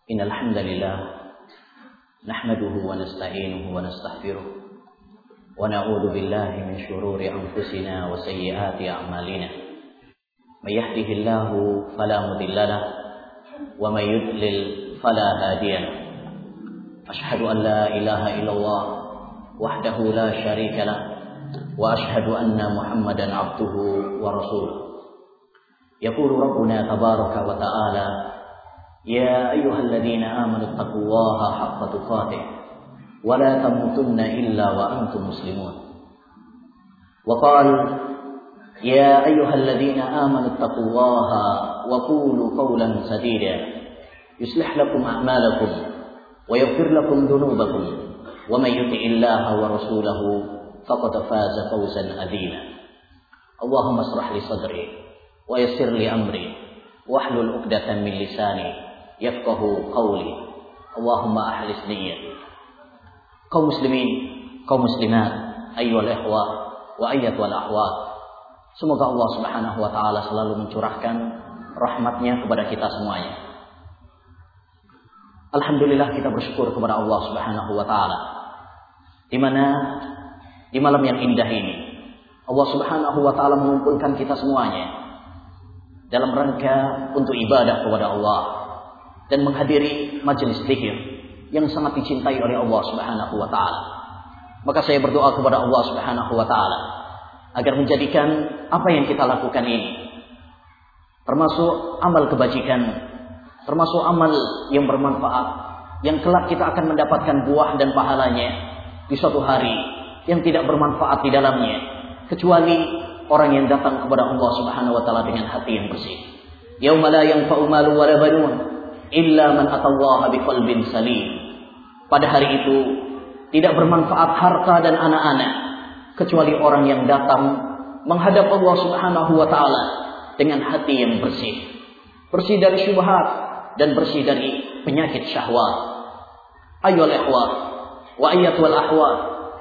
إن الحمد لله نحمده ونستعينه ونستغفره ونعوذ بالله من شرور أنفسنا وسيئات أعمالنا من يهده الله فلا مضل له ومن يضلل فلا هادي له أشهد أن لا إله إلا الله وحده لا شريك له وأشهد أن محمدا عبده ورسوله يقول ربنا تبارك وتعالى يا أيها الذين آمنوا اتقوا الله حق تقاته ولا تموتن إلا وأنتم مسلمون وقال يا أيها الذين آمنوا اتقوا الله وقولوا قولا سديدا يصلح لكم أعمالكم ويغفر لكم ذنوبكم ومن يطع الله ورسوله فقد فاز فوزا عظيما اللهم اشرح لي صدري ويسر لي أمري واحلل عقدة من لساني yafqahu qawli Allahumma ahlis niyyati. Kaum muslimin, kaum muslimat, ayyuhal ikhwah wa ayyatul akhwat, semoga Allah Subhanahu wa taala selalu mencurahkan rahmatnya kepada kita semuanya. Alhamdulillah, kita bersyukur kepada Allah Subhanahu wa taala di mana di malam yang indah ini Allah Subhanahu wa taala mengumpulkan kita semuanya dalam rangka untuk ibadah kepada Allah dan menghadiri majelis zikir yang sangat dicintai oleh Allah Subhanahu wa taala. Maka saya berdoa kepada Allah Subhanahu wa taala agar menjadikan apa yang kita lakukan ini termasuk amal kebajikan, termasuk amal yang bermanfaat, yang kelak kita akan mendapatkan buah dan pahalanya di suatu hari yang tidak bermanfaat di dalamnya kecuali orang yang datang kepada Allah Subhanahu wa taala dengan hati yang bersih. Yauma la yanfa'u malun wala banun illa man atallaha biqalbin salim. Pada hari itu tidak bermanfaat harta dan anak-anak kecuali orang yang datang menghadap Allah Subhanahu wa taala dengan hati yang bersih, bersih dari syubhat dan bersih dari penyakit syahwat. Ayyuhal ikhwah wa ayyatul akhwat,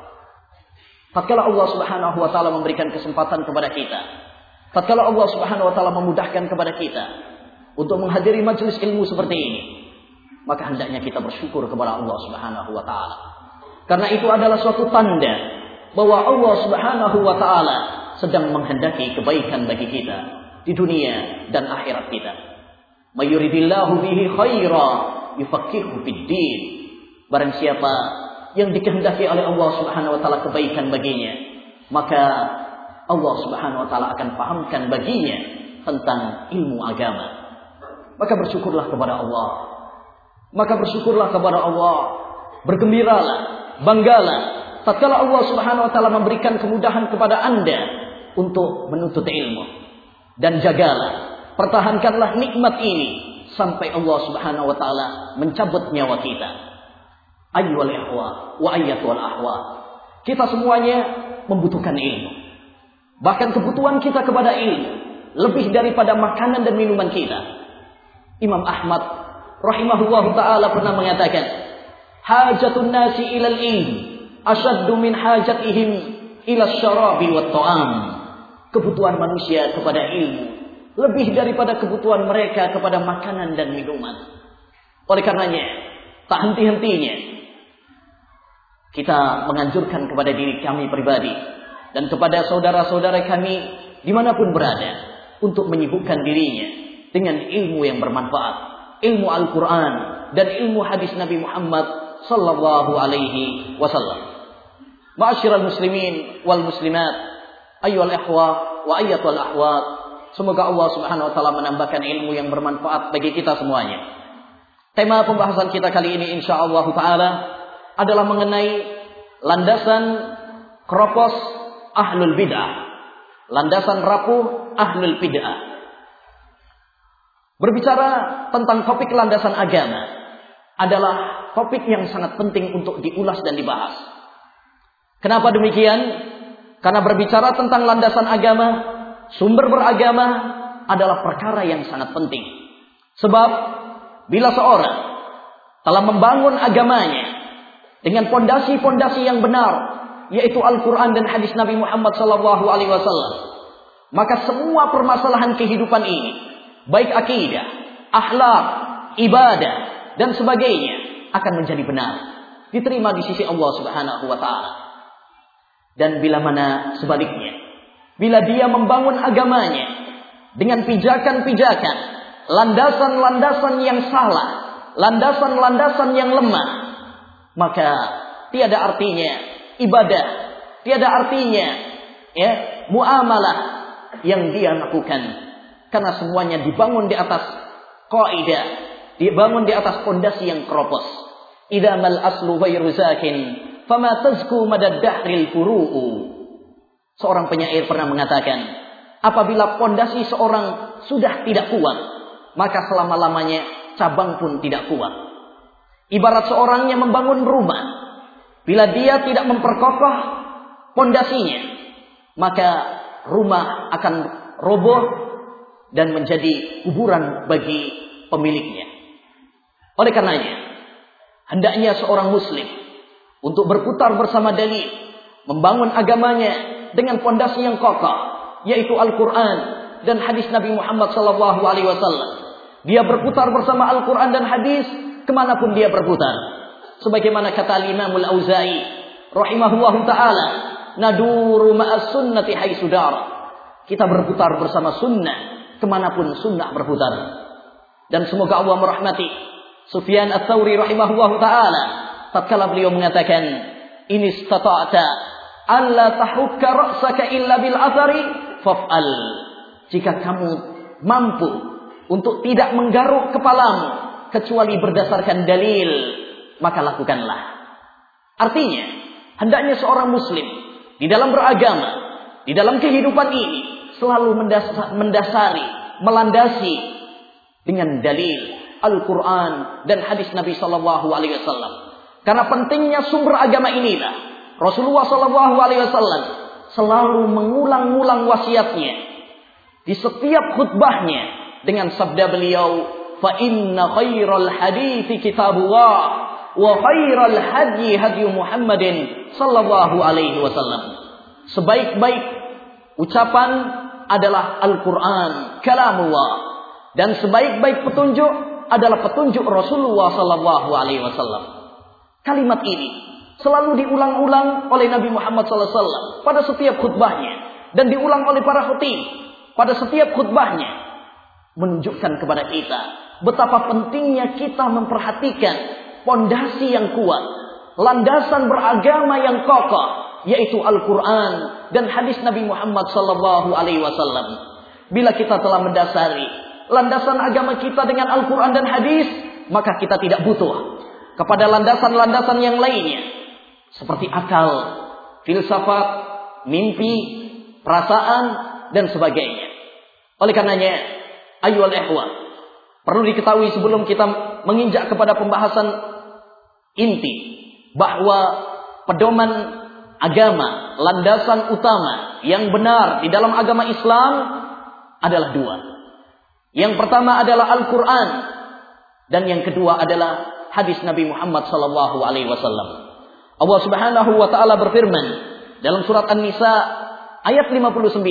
tatkala Allah Subhanahu wa taala memberikan kesempatan kepada kita, tatkala Allah Subhanahu wa taala memudahkan kepada kita untuk menghadiri majelis ilmu seperti ini, maka hendaknya kita bersyukur kepada Allah Subhanahu wa taala. Karena itu adalah suatu tanda bahwa Allah Subhanahu wa taala sedang menghendaki kebaikan bagi kita di dunia dan akhirat kita. May yuridillahu bihi khaira yufaqihu fid din. Barang siapa yang dikehendaki oleh Allah Subhanahu wa taala kebaikan baginya, maka Allah Subhanahu wa taala akan pahamkan baginya tentang ilmu agama. Maka bersyukurlah kepada Allah. Maka bersyukurlah kepada Allah. Bergembiralah, banggalah tatkala Allah Subhanahu wa taala memberikan kemudahan kepada Anda untuk menuntut ilmu. Dan jagalah, pertahankanlah nikmat ini sampai Allah Subhanahu wa taala mencabut nyawa kita. Ayyuhal ikhwah wa ayyatul akhwat, kita semuanya membutuhkan ilmu. Bahkan kebutuhan kita kepada ilmu lebih daripada makanan dan minuman kita. Imam Ahmad rahimahullahu ta'ala pernah mengatakan, hajatun nasi ilal ilm asyaddu min hajatihim ila syarabi wa ta'am. Kebutuhan manusia kepada ilmu lebih daripada kebutuhan mereka kepada makanan dan minuman. Oleh karenanya, tak henti-hentinya kita menganjurkan kepada diri kami pribadi dan kepada saudara-saudara kami dimanapun berada untuk menyibukkan dirinya dengan ilmu yang bermanfaat, ilmu Al-Quran dan ilmu hadis Nabi Muhammad sallallahu alaihi wasallam. Ma'asyiral muslimin wal muslimat, ayyuhal ikhwah wa ayyatul akhwat, semoga Allah Subhanahu wa taala menambahkan ilmu yang bermanfaat bagi kita semuanya. Tema pembahasan kita kali ini insyaallah taala adalah mengenai landasan keropos ahlul bid'ah, landasan rapuh ahlul bid'ah. Berbicara tentang topik landasan agama adalah topik yang sangat penting untuk diulas dan dibahas. Kenapa demikian? Karena berbicara tentang landasan agama, sumber beragama adalah perkara yang sangat penting. Sebab bila seorang telah membangun agamanya dengan pondasi-pondasi yang benar, yaitu Al-Quran dan hadis Nabi Muhammad SAW, maka semua permasalahan kehidupan ini, baik akidah, akhlak, ibadah, dan sebagainya akan menjadi benar, diterima di sisi Allah Subhanahu wa taala. Dan bila mana sebaliknya, bila dia membangun agamanya dengan pijakan-pijakan, landasan-landasan yang salah, landasan-landasan yang lemah, maka tiada artinya ibadah, tiada artinya muamalah yang dia lakukan, karena semuanya dibangun di atas kaidah, dibangun di atas fondasi yang keropos. Idza mal aslu ghairu zakin fama tazku madad dahril furu'u. Seorang penyair pernah mengatakan, apabila fondasi seorang sudah tidak kuat, maka selama-lamanya cabang pun tidak kuat. Ibarat seorang yang membangun rumah, bila dia tidak memperkokoh fondasinya, maka rumah akan roboh dan menjadi kuburan bagi pemiliknya. Oleh karenanya, hendaknya seorang muslim untuk berputar bersama dalil, membangun agamanya dengan fondasi yang kokoh, yaitu Al-Quran dan hadis Nabi Muhammad SAW. Dia berputar bersama Al-Quran dan hadis kemanapun dia berputar. Sebagaimana kata Imam Al-Auza'i rahimahullahu ta'ala, naduru ma'as sunnati haitsu dara. Kita berputar bersama sunnah kemanapun sunnah berputar. Dan semoga Allah merahmati Sufyan Ats-Tsauri rahimahullahu ta'ala tatkala beliau mengatakan, in istata'ta alla tahukka ra'saka illa bil athari faf'al. Jika kamu mampu untuk tidak menggaruk kepalamu kecuali berdasarkan dalil, maka lakukanlah. Artinya, hendaknya seorang muslim di dalam beragama, di dalam kehidupan ini selalu mendasari, melandasi dengan dalil Al-Quran dan hadis Nabi SAW. Karena pentingnya sumber agama inilah Rasulullah SAW selalu mengulang-ulang wasiatnya di setiap khutbahnya dengan sabda beliau, fa inna khairal hadithi kitabullah wa khairal hadyi hadyu Muhammadin sallallahu alaihi wasallam. Sebaik-baik ucapan adalah Al-Quran, kalamullah, dan sebaik-baik petunjuk adalah petunjuk Rasulullah sallallahu alaihi wasallam. Kalimat ini selalu diulang-ulang oleh Nabi Muhammad SAW pada setiap khutbahnya, dan diulang oleh para khatib pada setiap khutbahnya, menunjukkan kepada kita betapa pentingnya kita memperhatikan pondasi yang kuat, landasan beragama yang kokoh, yaitu Al-Quran dan hadis Nabi Muhammad SAW. Bila kita telah mendasari landasan agama kita dengan Al-Quran dan hadis, maka kita tidak butuh kepada landasan-landasan yang lainnya, seperti akal, filsafat, mimpi, perasaan, dan sebagainya. Oleh karenanya, ayyuhal ikhwah, perlu diketahui sebelum kita menginjak kepada pembahasan inti, bahwa pedoman agama, landasan utama yang benar di dalam agama Islam adalah dua. Yang pertama adalah Al-Quran, dan yang kedua adalah hadis Nabi Muhammad SAW. Allah Subhanahu wa taala berfirman dalam surat An-Nisa ayat 59,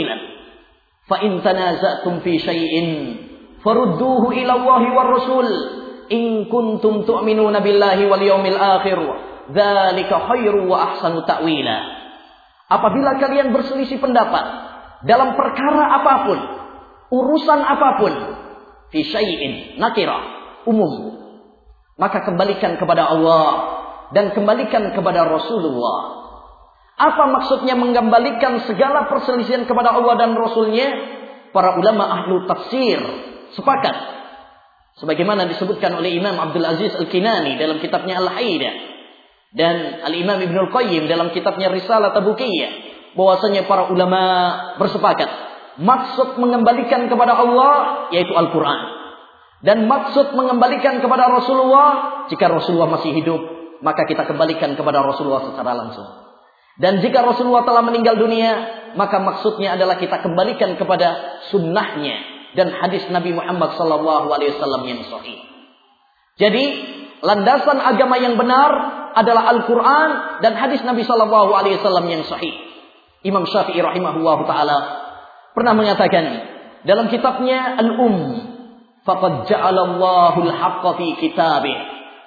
fa in tanaza'tum fi syai'in farudduhu ila Allahi war Rasul in kuntum tu'minuna billahi wal yawmil akhir dzalika khairu wa ahsanu ta'wila. Apabila kalian berselisih pendapat dalam perkara apapun, urusan apapun, fi syai'in nakirah, umum, maka kembalikan kepada Allah dan kembalikan kepada Rasulullah. Apa maksudnya mengembalikan segala perselisihan kepada Allah dan Rasulnya? Para ulama ahlu tafsir sepakat, sebagaimana disebutkan oleh Imam Abdul Aziz Al-Kinani dalam kitabnya Al-Haidah, dan Al-Imam Ibnul Qayyim dalam kitabnya Risalah Tabukiyah, bahwasanya para ulama bersepakat maksud mengembalikan kepada Allah yaitu Al-Quran, dan maksud mengembalikan kepada Rasulullah, jika Rasulullah masih hidup, maka kita kembalikan kepada Rasulullah secara langsung. Dan jika Rasulullah telah meninggal dunia, maka maksudnya adalah kita kembalikan kepada sunnahnya dan hadis Nabi Muhammad SAW yang sahih. Jadi landasan agama yang benar adalah Al-Quran dan hadis Nabi SAW yang sahih. Imam Syafi'i rahimahullah ta'ala pernah mengatakan dalam kitabnya Al-Faqad ja'alallahu al-haqqa fi kitabih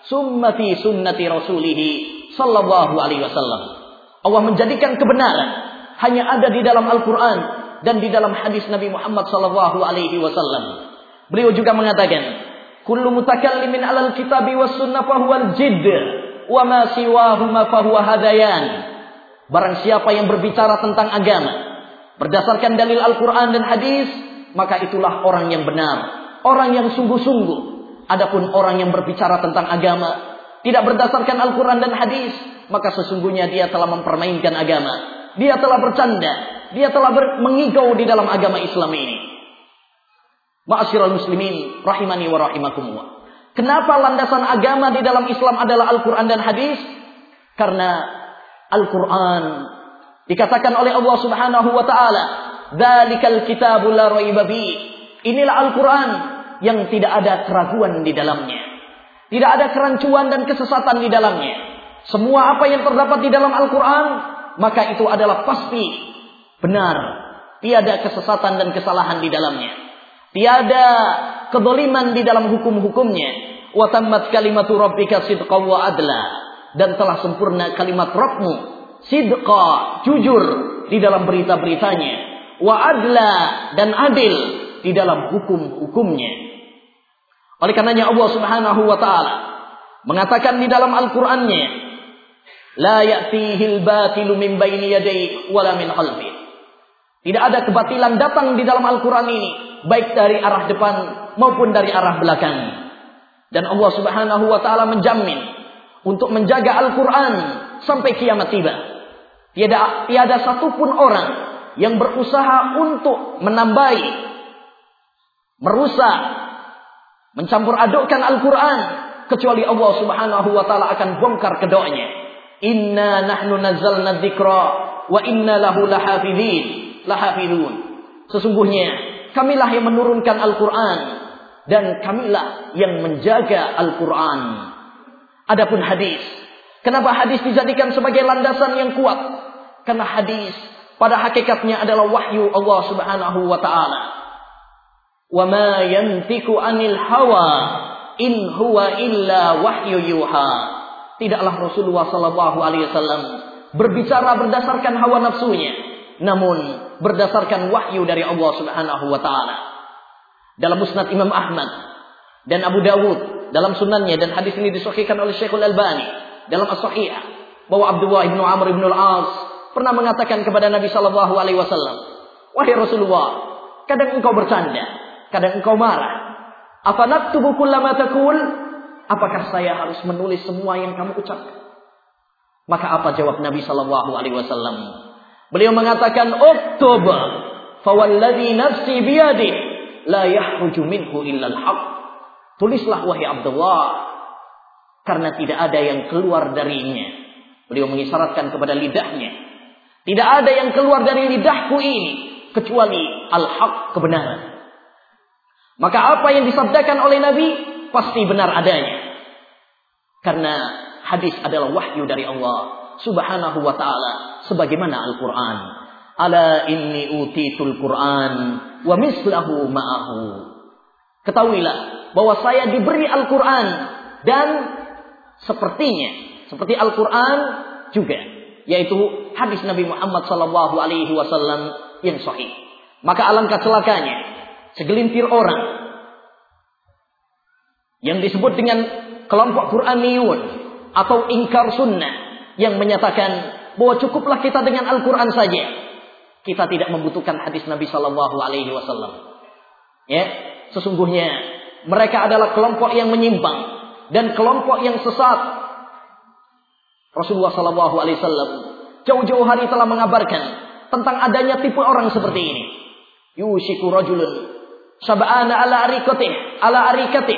summati sunnati rasulih sallallahu alaihi wasallam. Allah menjadikan kebenaran hanya ada di dalam Al-Quran dan di dalam hadis Nabi Muhammad sallallahu alaihi wasallam. Beliau juga mengatakan, kullu mutakallimin 'alal kitabi was sunnah fahuwal jidd wa ma siwahuma fahuwa hadayan. Barang siapa yang berbicara tentang agama berdasarkan dalil Al-Quran dan hadis, maka itulah orang yang benar, orang yang sungguh-sungguh. Adapun orang yang berbicara tentang agama tidak berdasarkan Al-Quran dan hadis, maka sesungguhnya dia telah mempermainkan agama, dia telah bercanda, dia telah mengigau di dalam agama Islam ini. Ma'asyiral muslimin rahimani wa rahimakumullah. Kenapa landasan agama di dalam Islam adalah Al-Quran dan hadis? Karena Al-Quran dikatakan oleh Allah Subhanahu wa taala, "Dzalikal kitabul la raiba fi." Inilah Al-Quran yang tidak ada keraguan di dalamnya. Tidak ada kerancuan dan kesesatan di dalamnya. Semua apa yang terdapat di dalam Al-Quran, maka itu adalah pasti benar. Tiada kesesatan dan kesalahan di dalamnya. Tiada kezaliman di dalam hukum-hukumnya. Wa tammat kalimatu rabbika sidqan wa adla. Dan telah sempurna kalimat Rabbmu, sidqa, jujur di dalam berita-beritanya, wa adla, dan adil di dalam hukum-hukumnya. Oleh karenanya Allah Subhanahu wa taala mengatakan di dalam Al-Qur'annya, la ya'tihil batilu min baini yadayhi wala min khalfi. Tidak ada kebatilan datang di dalam Al-Qur'an ini, baik dari arah depan maupun dari arah belakang. Dan Allah Subhanahu wa taala menjamin untuk menjaga Al-Quran sampai kiamat tiba. Tiada satupun orang yang berusaha untuk menambahi, merusak, mencampur adukkan Al-Quran, kecuali Allah Subhanahu wa taala akan bongkar kedoknya. Inna nahnu nazzalna dzikra wa inna lahu lahafidun. Sesungguhnya kamilah yang menurunkan Al-Quran dan kamilah yang menjaga Al-Quran. Adapun hadis, kenapa hadis dijadikan sebagai landasan yang kuat? Karena hadis pada hakikatnya adalah wahyu Allah Subhanahu wa taala. Wa ma yantiqu 'anil hawa in huwa illa wahyu yuha. Tidaklah Rasulullah sallallahu alaihi wasallam berbicara berdasarkan hawa nafsunya, namun berdasarkan wahyu dari Allah Subhanahu wa taala. Dalam Musnad Imam Ahmad dan Abu Dawud dalam sunannya, dan hadis ini disahihkan oleh Syekhul Albani dalam As-Sahihah, bahwa Abdullah bin Amr bin Al-As pernah mengatakan kepada Nabi sallallahu alaihi wasallam, "Wahai Rasulullah, kadang engkau bercanda, kadang engkau marah. Afanaktubu kullama taqul? Apakah saya harus menulis semua yang kamu ucapkan?" Maka apa jawab Nabi sallallahu alaihi wasallam? Beliau mengatakan, "Uktub, fa walladzi nafsi biyadihi la yahruju minhu illa al-haq." Tulislah wahai Abdullah, karena tidak ada yang keluar darinya. Beliau mengisyaratkan kepada lidahnya, tidak ada yang keluar dari lidahku ini kecuali al-haq, kebenaran. Maka apa yang disabdakan oleh Nabi pasti benar adanya, karena hadis adalah wahyu dari Allah Subhanahu wa taala, sebagaimana Al-Quran. Ala inni utitul Quran wa mislahu ma'ahu. Ketahuilah bahwa saya diberi Al-Quran dan seperti Al-Quran juga, yaitu hadis Nabi Muhammad sallallahu alaihi wasallam yang sahih. Maka alangkah celakanya segelintir orang yang disebut dengan kelompok Quraniyun atau ingkar sunnah, yang menyatakan bahwa cukuplah kita dengan Al-Quran saja, kita tidak membutuhkan hadis Nabi sallallahu alaihi wasallam. Ya, sesungguhnya mereka adalah kelompok yang menyimpang dan kelompok yang sesat. Rasulullah sallallahu alaihi wasallam jauh-jauh hari telah mengabarkan tentang adanya tipe orang seperti ini. Yushiku rajulun sab'ana ala arikatih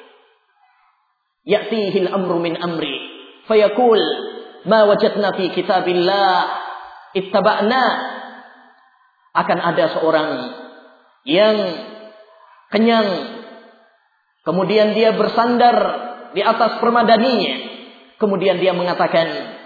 ya'tihi al-amru min amri fayaqul ma wajadna fi kitabillah ittaba'na. Akan ada seorang yang kenyang, kemudian dia bersandar di atas permadaninya, kemudian dia mengatakan,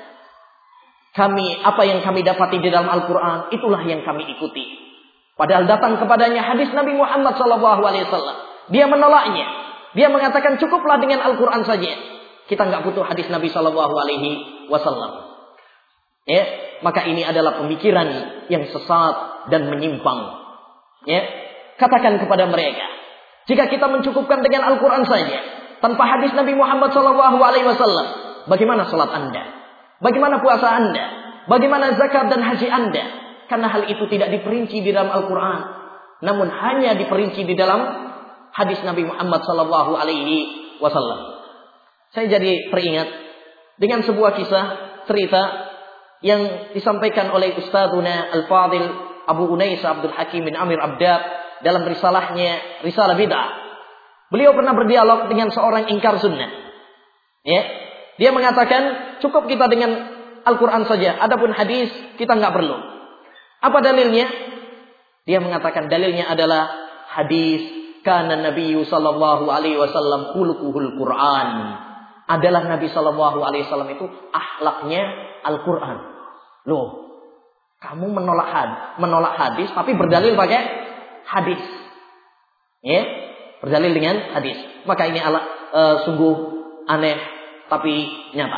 apa yang kami dapati di dalam Al-Quran, itulah yang kami ikuti. Padahal datang kepadanya hadis Nabi Muhammad SAW. Dia menolaknya. Dia mengatakan cukuplah dengan Al-Quran saja. Kita nggak butuh hadis Nabi Shallallahu Alaihi Wasallam. Ya, maka ini adalah pemikiran yang sesat dan menyimpang. Ya, katakan kepada mereka, jika kita mencukupkan dengan Al-Quran saja, tanpa hadis Nabi Muhammad Shallallahu Alaihi Wasallam, bagaimana salat Anda? Bagaimana puasa Anda? Bagaimana zakat dan haji Anda? Karena hal itu tidak diperinci di dalam Al-Quran, namun hanya diperinci di dalam hadis Nabi Muhammad Shallallahu Alaihi Wasallam. Saya jadi teringat dengan sebuah kisah cerita yang disampaikan oleh Ustadzuna Al-Fadil Abu Unais Abdul Hakim bin Amir Abdad dalam risalahnya Risalah Bid'ah. Beliau pernah berdialog dengan seorang ingkar sunnah. Ya, dia mengatakan cukup kita dengan Al-Quran saja, adapun hadis kita nggak perlu. Apa dalilnya? Dia mengatakan dalilnya adalah hadis kana Nabiyyu sallallahu alaihi wasallam khuluquhul Quran. Adalah Nabi sallallahu alaihi wasallam itu akhlaknya Al-Quran. Loh, kamu menolak hadis tapi berdalil pakai hadis. Ya, berdalil dengan hadis. Maka ini sungguh aneh tapi nyata.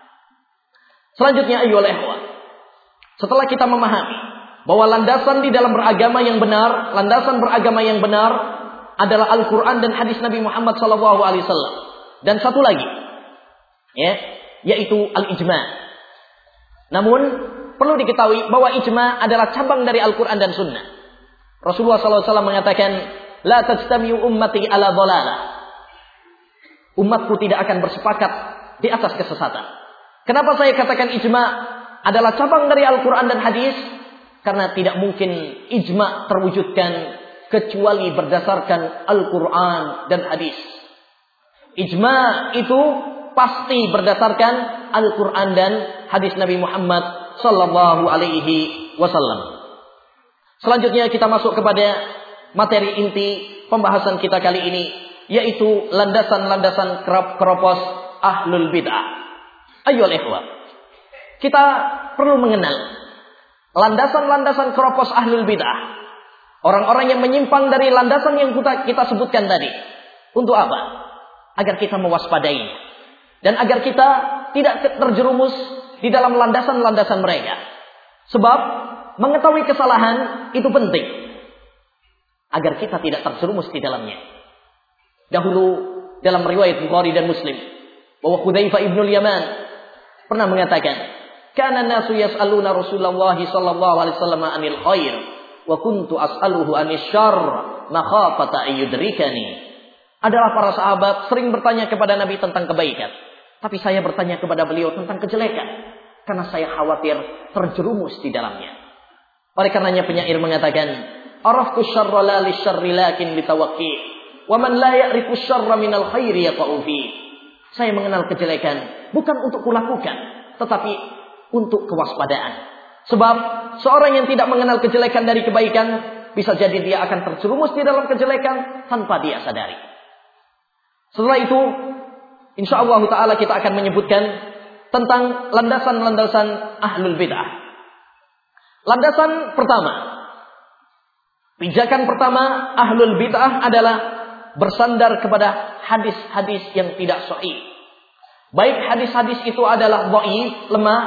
Selanjutnya ayyuhal ikhwah, setelah kita memahami bahwa landasan di dalam beragama yang benar, landasan beragama yang benar adalah Al-Quran dan hadis Nabi Muhammad SAW. Dan satu lagi, ya, yaitu al-ijma'. Namun perlu diketahui bahwa ijma' adalah cabang dari Al-Quran dan Sunnah. Rasulullah SAW mengatakan, la tajtami'u ummati ala dhalalah. Umatku tidak akan bersepakat di atas kesesatan. Kenapa saya katakan ijma' adalah cabang dari Al-Quran dan hadis? Karena tidak mungkin ijma' terwujudkan kecuali berdasarkan Al-Quran dan hadis. Ijma' itu pasti berdasarkan Al-Quran dan hadis Nabi Muhammad sallallahu alaihi wasallam. Selanjutnya kita masuk kepada materi inti pembahasan kita kali ini, yaitu landasan-landasan keropos ahlul bid'ah. Ayyuhal ikhwah, kita perlu mengenal landasan-landasan keropos ahlul bid'ah. Orang-orang yang menyimpang dari landasan yang kita sebutkan tadi. Untuk apa? Agar kita mewaspadainya. Dan agar kita tidak terjerumus di dalam landasan-landasan mereka. Sebab mengetahui kesalahan itu penting. Agar kita tidak terjerumus di dalamnya. Dahulu dalam riwayat Bukhari dan Muslim, bahwa Hudzaifah ibnul Yaman pernah mengatakan, kana nasu yas'aluna Rasulullah sallallahu alaihi wasallam 'anil khair wa kuntu as'aluhu 'anil syarr makhafata ayyudrikani. Adalah para sahabat sering bertanya kepada Nabi tentang kebaikan, tapi saya bertanya kepada beliau tentang kejelekan karena saya khawatir terjerumus di dalamnya. Oleh karenanya penyair mengatakan, araftu syarra la lisyarri lakin litawaqi wa man la ya'rifu syarra minal khairi yaqa'u fi. Saya mengenal kejelekan bukan untuk kulakukan, tetapi untuk kewaspadaan. Sebab seorang yang tidak mengenal kejelekan dari kebaikan, bisa jadi dia akan terjerumus di dalam kejelekan tanpa dia sadari. Setelah itu, insyaallah ta'ala kita akan menyebutkan tentang landasan-landasan ahlul bid'ah. Landasan pertama, pijakan pertama ahlul bid'ah adalah bersandar kepada hadis-hadis yang tidak sahih. Baik hadis-hadis itu adalah dhaif, lemah,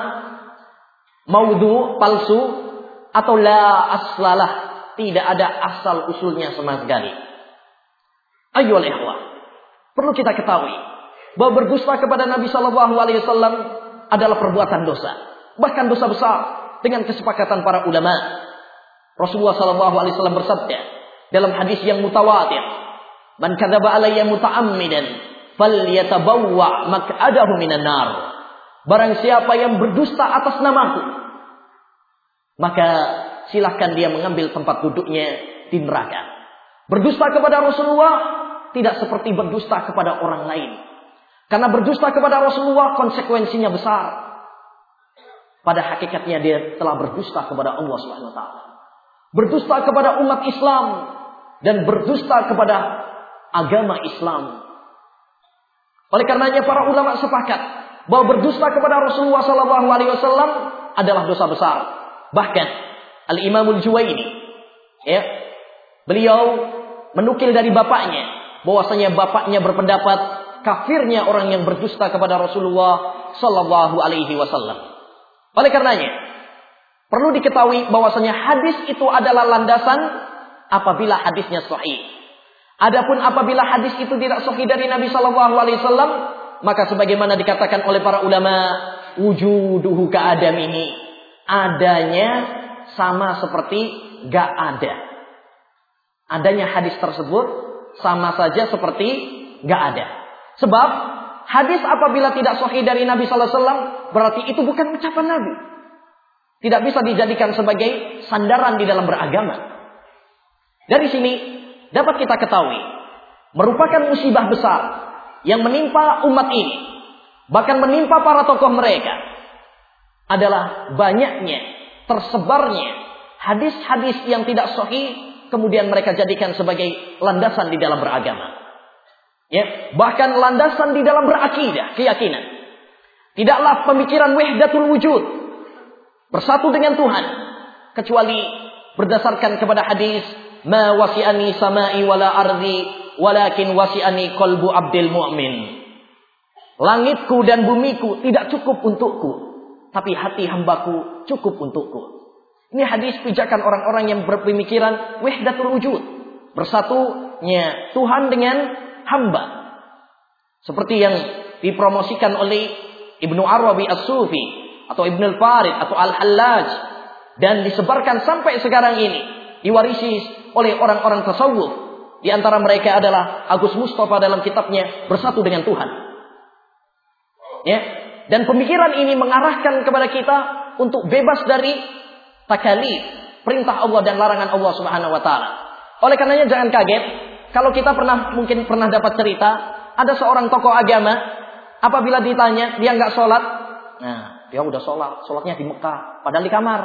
maudhu, palsu, atau la aslalah, tidak ada asal usulnya sama sekali. Ayyuhal ikhwah, perlu kita ketahui bahwa berdusta kepada Nabi Shallallahu Alaihi Wasallam adalah perbuatan dosa, bahkan dosa besar dengan kesepakatan para ulama. Rasulullah Shallallahu Alaihi Wasallam bersabda dalam hadis yang mutawatir, "Man kadzaba alayya muta'ammidan, falyatabawwa maq'adahu minan nar." Barang siapa yang berdusta atas namaku, maka silahkan dia mengambil tempat duduknya di neraka. Berdusta kepada Rasulullah tidak seperti berdusta kepada orang lain. Karena berdusta kepada Rasulullah konsekuensinya besar. Pada hakikatnya dia telah berdusta kepada Allah Subhanahu wa taala. Berdusta kepada umat Islam dan berdusta kepada agama Islam. Oleh karenanya para ulama sepakat bahwa berdusta kepada Rasulullah sallallahu alaihi wasallam adalah dosa besar. Bahkan Al-Imamul Juwaini, ya, beliau menukil dari bapaknya bahwasanya bapaknya berpendapat kafirnya orang yang berdusta kepada Rasulullah sallallahu alaihi wasallam. Oleh karenanya, perlu diketahui bahwasanya hadis itu adalah landasan apabila hadisnya sahih. Adapun apabila hadis itu tidak sahih dari Nabi sallallahu alaihi wasallam, maka sebagaimana dikatakan oleh para ulama, wujuduhu ka'adamihi, adanya sama seperti gak ada. Adanya hadis tersebut sama saja seperti gak ada. Sebab hadis apabila tidak sahih dari Nabi sallallahu alaihi wasallam, berarti itu bukan ucapan Nabi. Tidak bisa dijadikan sebagai sandaran di dalam beragama. Dari sini dapat kita ketahui, merupakan musibah besar yang menimpa umat ini, bahkan menimpa para tokoh mereka, adalah banyaknya, tersebarnya hadis-hadis yang tidak sahih, kemudian mereka jadikan sebagai landasan di dalam beragama. Ya, bahkan landasan di dalam berakidah, keyakinan. Tidaklah pemikiran wahdatul wujud, bersatu dengan Tuhan, kecuali berdasarkan kepada hadis, ma wasi'ani sama'i wala ardi walakin wasi'ani qalbu abdil mu'min. Langitku dan bumiku tidak cukup untukku, tapi hati hambaku cukup untukku. Ini hadis pijakan orang-orang yang berpemikiran wahdatul wujud, bersatunya Tuhan dengan hamba. Seperti yang dipromosikan oleh Ibnu Arabi As-Sufi atau Ibnu Al-Farid atau Al-Hallaj, dan disebarkan sampai sekarang ini, diwarisi oleh orang-orang tasawuf. Di antara mereka adalah Agus Mustafa dalam kitabnya Bersatu dengan Tuhan. Ya, dan pemikiran ini mengarahkan kepada kita untuk bebas dari takalif, perintah Allah dan larangan Allah Subhanahu wa taala. Oleh karenanya jangan kaget kalau kita mungkin pernah dapat cerita, ada seorang tokoh agama, apabila ditanya dia enggak sholat, nah, dia udah sholatnya di Mekah, padahal di kamar.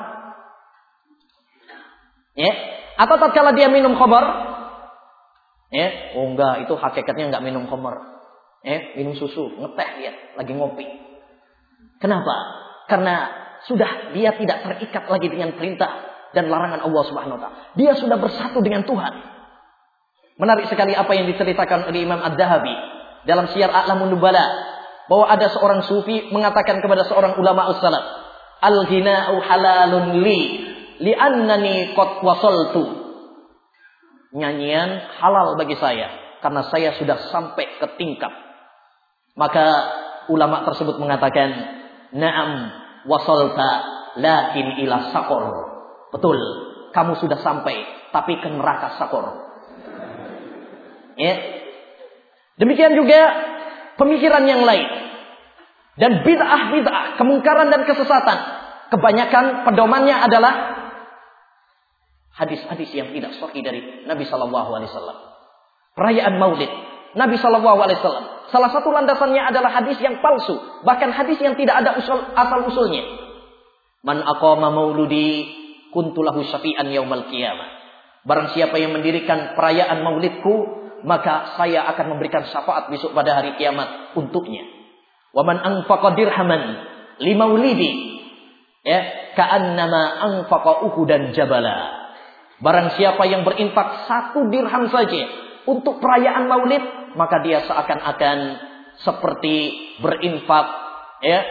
Ya, atau tatkala dia minum khamar, ya, oh enggak, itu hakikatnya enggak minum khamar. Minum susu, ngeteh dia, lagi ngopi. Kenapa? Karena sudah dia tidak terikat lagi dengan perintah dan larangan Allah Subhanahu wa taala. Dia sudah bersatu dengan Tuhan. Menarik sekali apa yang diceritakan oleh Imam Ad-Dhahabi dalam Syiar A'lamun Nubala, bahwa ada seorang sufi mengatakan kepada seorang ulama as-salaf, al-ghina'u halalun li li'annani qad wasaltu. Nyanyian halal bagi saya karena saya sudah sampai ke tingkat. Maka ulama tersebut mengatakan, na'am wasalta lakin ila saqor. Betul, kamu sudah sampai, tapi ke neraka saqor. Ya. Demikian juga pemikiran yang lain. Dan bid'ah-bid'ah, kemungkaran dan kesesatan, kebanyakan pedomannya adalah hadis-hadis yang tidak sahih dari Nabi sallallahu alaihi wasallam. Perayaan Maulid Nabi sallallahu alaihi wasallam, salah satu landasannya adalah hadis yang palsu, bahkan hadis yang tidak ada asal-usulnya. Man aqama mauludi kuntu lahu syafi'an yaumal qiyamah. Barang siapa yang mendirikan perayaan Maulidku, maka saya akan memberikan syafaat besok pada hari kiamat untuknya. Wa man anfaqa dirhaman li maulidi, ya, ka'annama anfaqa uhudan jabala. Barang siapa yang berinfak 1 dirham saja untuk perayaan Maulid, maka dia seakan-akan seperti berinfak, ya,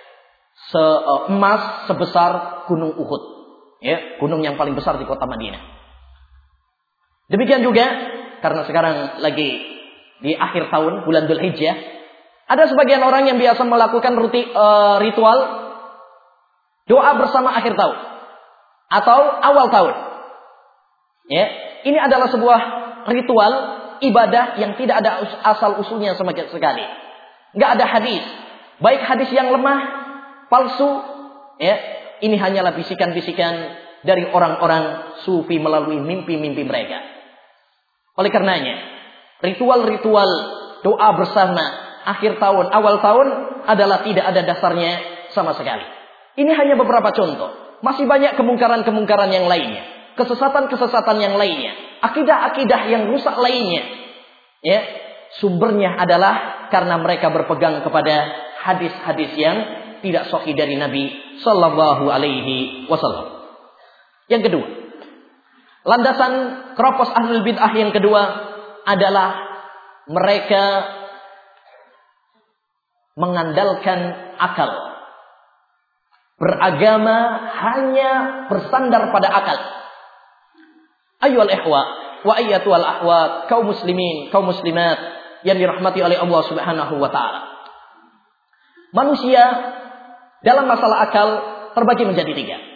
emas sebesar gunung Uhud, ya, gunung yang paling besar di kota Madinah. Demikian juga karena sekarang lagi di akhir tahun, bulan Dzulhijjah, ada sebagian orang yang biasa melakukan ritual doa bersama akhir tahun atau awal tahun. Ya, ini adalah sebuah ritual ibadah yang tidak ada asal usulnya sama sekali. Enggak ada hadis, baik hadis yang lemah, palsu, ya, ini hanyalah bisikan-bisikan dari orang-orang sufi melalui mimpi-mimpi mereka. Oleh karenanya, ritual-ritual doa bersama akhir tahun, awal tahun adalah tidak ada dasarnya sama sekali. Ini hanya beberapa contoh. Masih banyak kemungkaran-kemungkaran yang lainnya, kesesatan-kesesatan yang lainnya, akidah-akidah yang rusak lainnya. Ya, sumbernya adalah karena mereka berpegang kepada hadis-hadis yang tidak sahih dari Nabi sallallahu alaihi wasallam. Yang kedua, landasan keropos ahlul bid'ah yang kedua adalah mereka mengandalkan akal. Beragama hanya bersandar pada akal. Ayyuhal ikhwa wa ayyatuhal akhwat, kaum muslimin, kaum muslimat yang dirahmati oleh Allah Subhanahu wa taala. Manusia dalam masalah akal terbagi menjadi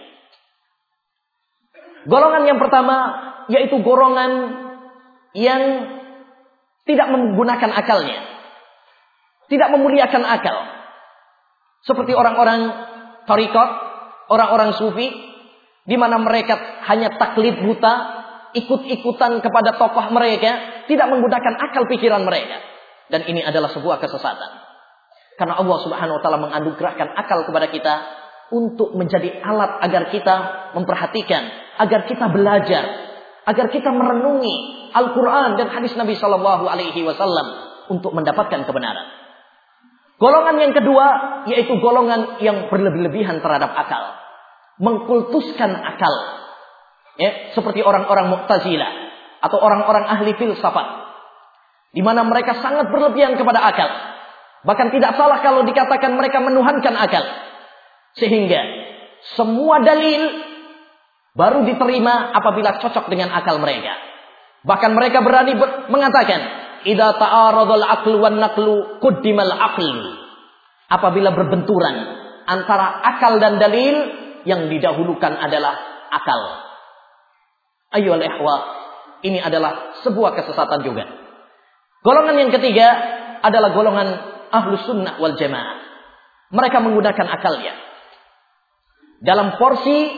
3. Golongan yang pertama yaitu golongan yang tidak menggunakan akalnya, tidak memuliakan akal. Seperti orang-orang thariqat, orang-orang sufi, di mana mereka hanya taklid buta, ikut-ikutan kepada tokoh mereka, tidak menggunakan akal pikiran mereka. Dan ini adalah sebuah kesesatan. Karena Allah Subhanahu wa taala menganugerahkan akal kepada kita untuk menjadi alat agar kita memperhatikan, agar kita belajar, agar kita merenungi Al-Quran dan hadis Nabi Sallallahu Alaihi Wasallam untuk mendapatkan kebenaran. Golongan yang kedua yaitu golongan yang berlebih-lebihan terhadap akal, mengkultuskan akal, ya, seperti orang-orang Mu'tazilah atau orang-orang ahli filsafat, di mana mereka sangat berlebihan kepada akal. Bahkan tidak salah kalau dikatakan mereka menuhankan akal, sehingga semua dalil baru diterima apabila cocok dengan akal mereka. Bahkan mereka berani mengatakan, idza ta'aradul aqlu wan naqlu quddimal aql. Apabila berbenturan antara akal dan dalil, yang didahulukan adalah akal. Ayyuhal ikhwa, ini adalah sebuah kesesatan juga. Golongan yang ketiga adalah golongan Ahlus Sunnah wal Jamaah. Mereka menggunakan akalnya dalam porsi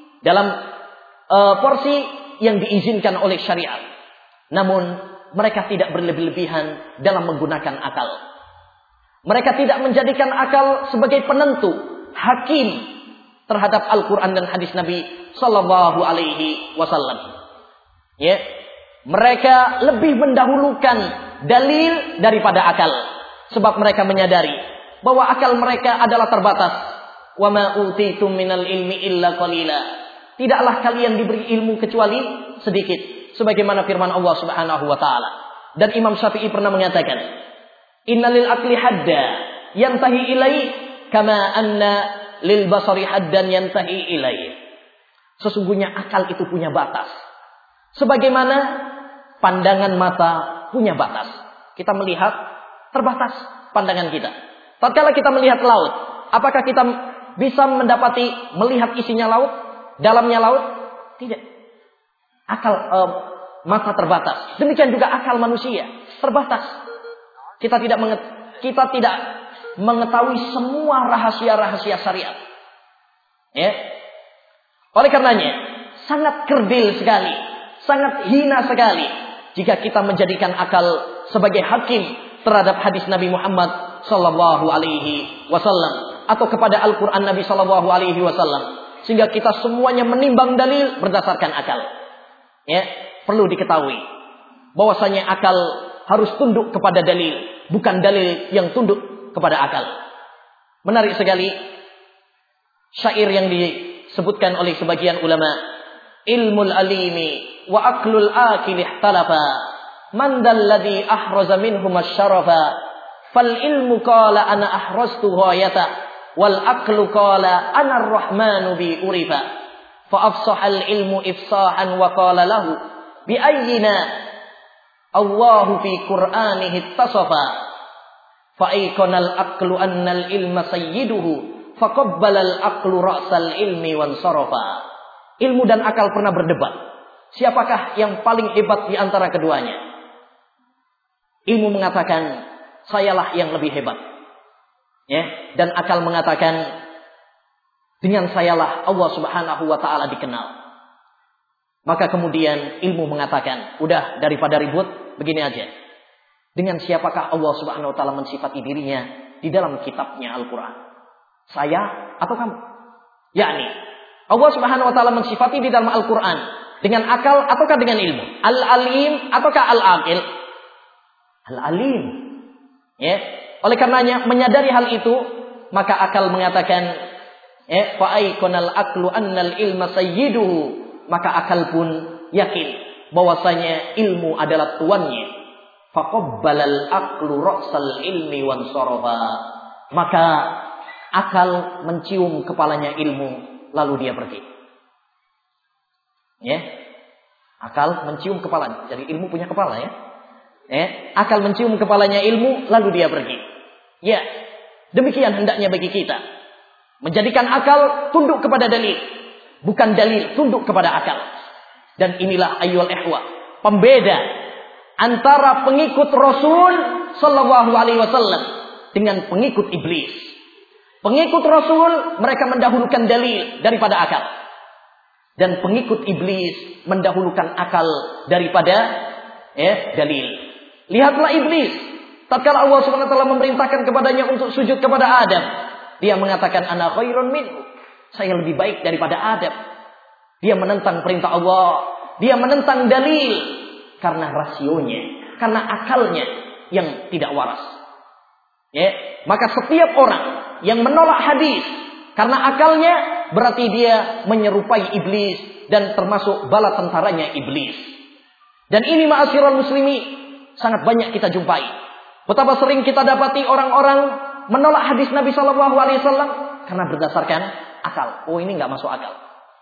yang diizinkan oleh syariat. Namun mereka tidak berlebih-lebihan dalam menggunakan akal. Mereka tidak menjadikan akal sebagai penentu, hakim terhadap Al-Quran dan hadis Nabi Sallallahu Alaihi Wasallam. Ya, mereka lebih mendahulukan dalil daripada akal, sebab mereka menyadari bahwa akal mereka adalah terbatas. Wa ma utitum minal ilmi illa qalila. Tidaklah kalian diberi ilmu kecuali sedikit. Sebagaimana firman Allah Subhanahu wa taala. Dan Imam Syafi'i pernah mengatakan, innalil aqli hadda yantahi ilai kama anna lil basari haddan yantahi ilai. Sesungguhnya akal itu punya batas, sebagaimana pandangan mata punya batas. Kita melihat terbatas pandangan kita. Tatkala kita melihat laut, apakah kita bisa mendapati melihat isinya laut, dalamnya laut? Tidak. Akal mata terbatas. Demikian juga akal manusia terbatas. Kita tidak mengetahui semua rahasia-rahasia syariat. Ya. Oleh karenanya sangat kerdil sekali, sangat hina sekali jika kita menjadikan akal sebagai hakim terhadap hadis Nabi Muhammad Sallallahu Alaihi Wasallam atau kepada Al-Quran Nabi Sallallahu Alaihi Wasallam, sehingga kita semuanya menimbang dalil berdasarkan akal. Ya, perlu diketahui bahwasanya akal harus tunduk kepada dalil, bukan dalil yang tunduk kepada akal. Menarik sekali syair yang disebutkan oleh sebagian ulama, ilmul alimi wa aqlul akil ikhtalafa, man dalladhi ahraza minhum asy-syarafa, fal ilmu qala ana ahraztu ghayata, wal aqlu qala ana ar-rahmanu bi urifa. Fa'afsahal ilmu ifsahan wa qala lahu bi ayyina Allahu fi Qur'anihi ittasafa. Fa'iqanal aqlu annal ilma sayyiduhu faqabbalal aqlu ra'sal ilmi wansarafa. Ilmu dan akal pernah berdebat, siapakah yang paling hebat di antara keduanya? Ilmu mengatakan sayalah yang lebih hebat, ya, dan akal mengatakan dengan sayalah Allah Subhanahu wa taala dikenal. Maka kemudian ilmu mengatakan, udah daripada ribut, begini aja. Dengan siapakah Allah Subhanahu wa taala mensifati dirinya di dalam kitabnya Al-Quran? Saya atau kamu? Yakni Allah Subhanahu wa taala mensifati di dalam Al-Quran dengan akal ataukah dengan ilmu? Al-alim ataukah al-aqil? Al-alim. Ya. Oleh karenanya menyadari hal itu, maka akal mengatakan, fa'aikonal aqlu annal ilma sayyiduhu, maka akal pun yakin bahwasanya ilmu adalah tuannya. Faqabbalal aqlu ra'sal ilmi wansarafa, maka akal mencium kepalanya ilmu, lalu dia pergi. Ya, akal mencium kepalanya. Jadi ilmu punya kepala ya. Akal mencium kepalanya ilmu, lalu dia pergi. Ya, demikian hendaknya bagi kita. Menjadikan akal tunduk kepada dalil, bukan dalil tunduk kepada akal. Dan inilah ayyuhal ikhwah, pembeda antara pengikut Rasul sallallahu alaihi wasallam dengan pengikut iblis. Pengikut Rasul mereka mendahulukan dalil daripada akal. Dan pengikut iblis mendahulukan akal daripada dalil. Lihatlah iblis, tatkala Allah Subhanahu wa taala memerintahkan kepadanya untuk sujud kepada Adam, dia mengatakan ana khairun minhu. Saya lebih baik daripada Adam. Dia menentang perintah Allah, dia menentang dalil karena rasionya, karena akalnya yang tidak waras. Maka setiap orang yang menolak hadis karena akalnya, berarti dia menyerupai iblis dan termasuk bala tentaranya iblis. Dan ini ma'asyiral muslimin sangat banyak kita jumpai. Betapa sering kita dapati orang-orang menolak hadis Nabi sallallahu alaihi wasallam karena berdasarkan akal. Oh, ini enggak masuk akal.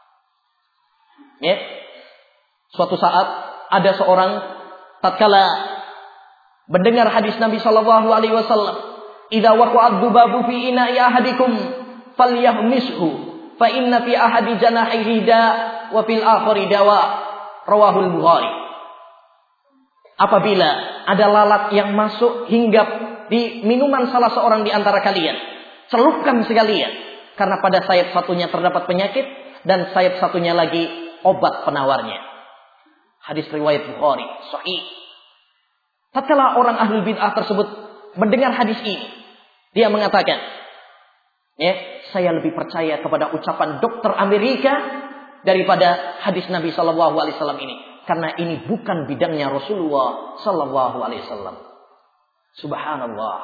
Suatu saat ada seorang tatkala mendengar hadis Nabi sallallahu alaihi wasallam, "Idza waqa'a ad-dubabu fi ina'i ahadikum falyahmishu fa inna fi ahadi janahihi da wa fil akhari dawa." Rawahul Bukhari. Apabila ada lalat yang masuk hinggap di minuman salah seorang di antara kalian, celupkan sekalian, karena pada sayap satunya terdapat penyakit dan sayap satunya lagi obat penawarnya. Hadis riwayat Bukhari, sahih. Tatkala orang ahlul bid'ah tersebut mendengar hadis ini, dia mengatakan, saya lebih percaya kepada ucapan dokter Amerika daripada hadis Nabi sallallahu alaihi wasallam ini, karena ini bukan bidangnya Rasulullah sallallahu alaihi wasallam. Subhanallah.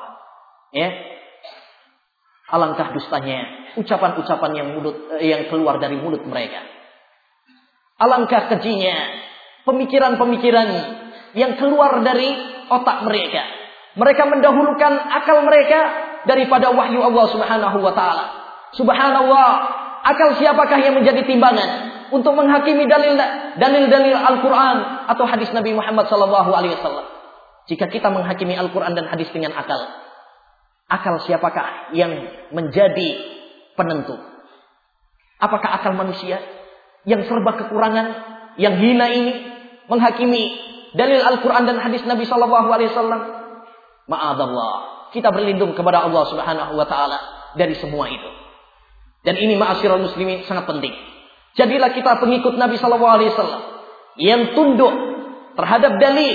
Alangkah dustanya ucapan-ucapan yang keluar dari mulut mereka. Alangkah kejinya pemikiran-pemikiran yang keluar dari otak mereka. Mereka mendahulukan akal mereka daripada wahyu Allah Subhanahu wa taala. Subhanallah, akal siapakah yang menjadi timbangan untuk menghakimi dalil-dalil Al-Qur'an atau hadis Nabi Muhammad sallallahu alaihi wasallam? Jika kita menghakimi Al-Qur'an dan hadis dengan akal siapakah yang menjadi penentu? Apakah akal manusia yang serba kekurangan, yang hina ini menghakimi dalil Al-Qur'an dan hadis Nabi sallallahu alaihi wasallam? Ma'adallah, kita berlindung kepada Allah Subhanahu wa taala dari semua itu. Dan ini ma'asyiral muslimin sangat penting. Jadilah kita pengikut Nabi sallallahu alaihi wasallam yang tunduk terhadap dalil,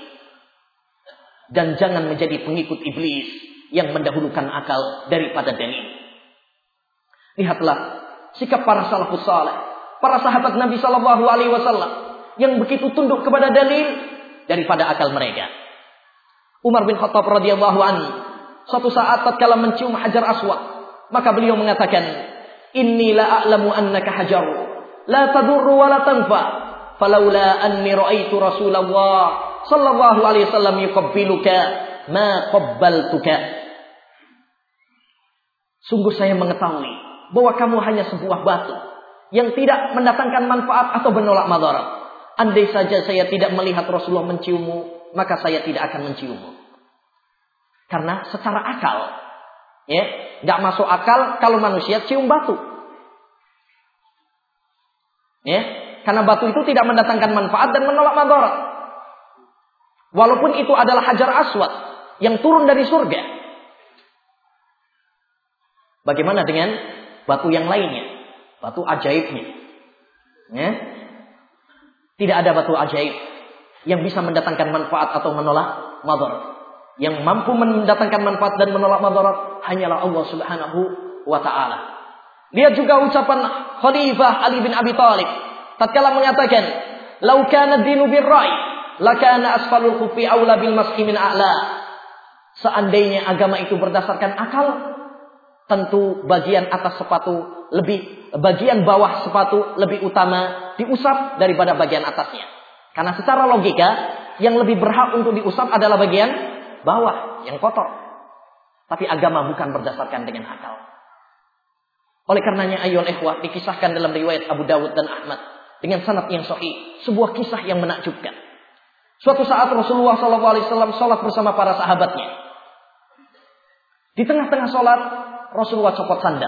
dan jangan menjadi pengikut iblis yang mendahulukan akal daripada dalil. Lihatlah sikap para salafus saleh, para sahabat Nabi sallallahu alaihi wasallam yang begitu tunduk kepada dalil daripada akal mereka. Umar bin Khattab radhiyallahu anhu suatu saat tatkala mencium Hajar Aswad, maka beliau mengatakan, "Inni la a'lamu annaka hajar, la tadurru wa la tanfa, falaula anni ra'aitu Rasulullah sallallahu alaihi wasallam yuqabbiluka ma qabbaltuka." Sungguh saya mengetahui bahwa kamu hanya sebuah batu yang tidak mendatangkan manfaat atau menolak madarat. Andai saja saya tidak melihat Rasulullah menciummu, maka saya tidak akan menciummu. Karena secara akal, nggak masuk akal kalau manusia cium batu. Karena batu itu tidak mendatangkan manfaat dan menolak madarat. Walaupun itu adalah Hajar Aswad yang turun dari surga. Bagaimana dengan batu yang lainnya? Batu ajaibnya. Tidak ada batu ajaib yang bisa mendatangkan manfaat atau menolak madarat. Yang mampu mendatangkan manfaat dan menolak madarat hanyalah Allah Subhanahu wa taala. Lihat juga ucapan Khalifah Ali bin Abi Thalib tatkala mengatakan, "Lau kana ad-dinu bir-ra'i, lakana asfalul khuffi aula bil mashi min a'la." Seandainya agama itu berdasarkan akal, tentu bagian bawah sepatu lebih utama diusap daripada bagian atasnya. Karena secara logika yang lebih berhak untuk diusap adalah bagian bawah yang kotor. Tapi agama bukan berdasarkan dengan akal. Oleh karenanya ayyuhal ikhwah, dikisahkan dalam riwayat Abu Dawud dan Ahmad dengan sanad yang sahih, sebuah kisah yang menakjubkan. Suatu saat Rasulullah SAW sholat bersama para sahabatnya. Di tengah-tengah sholat, Rasulullah copot sandal.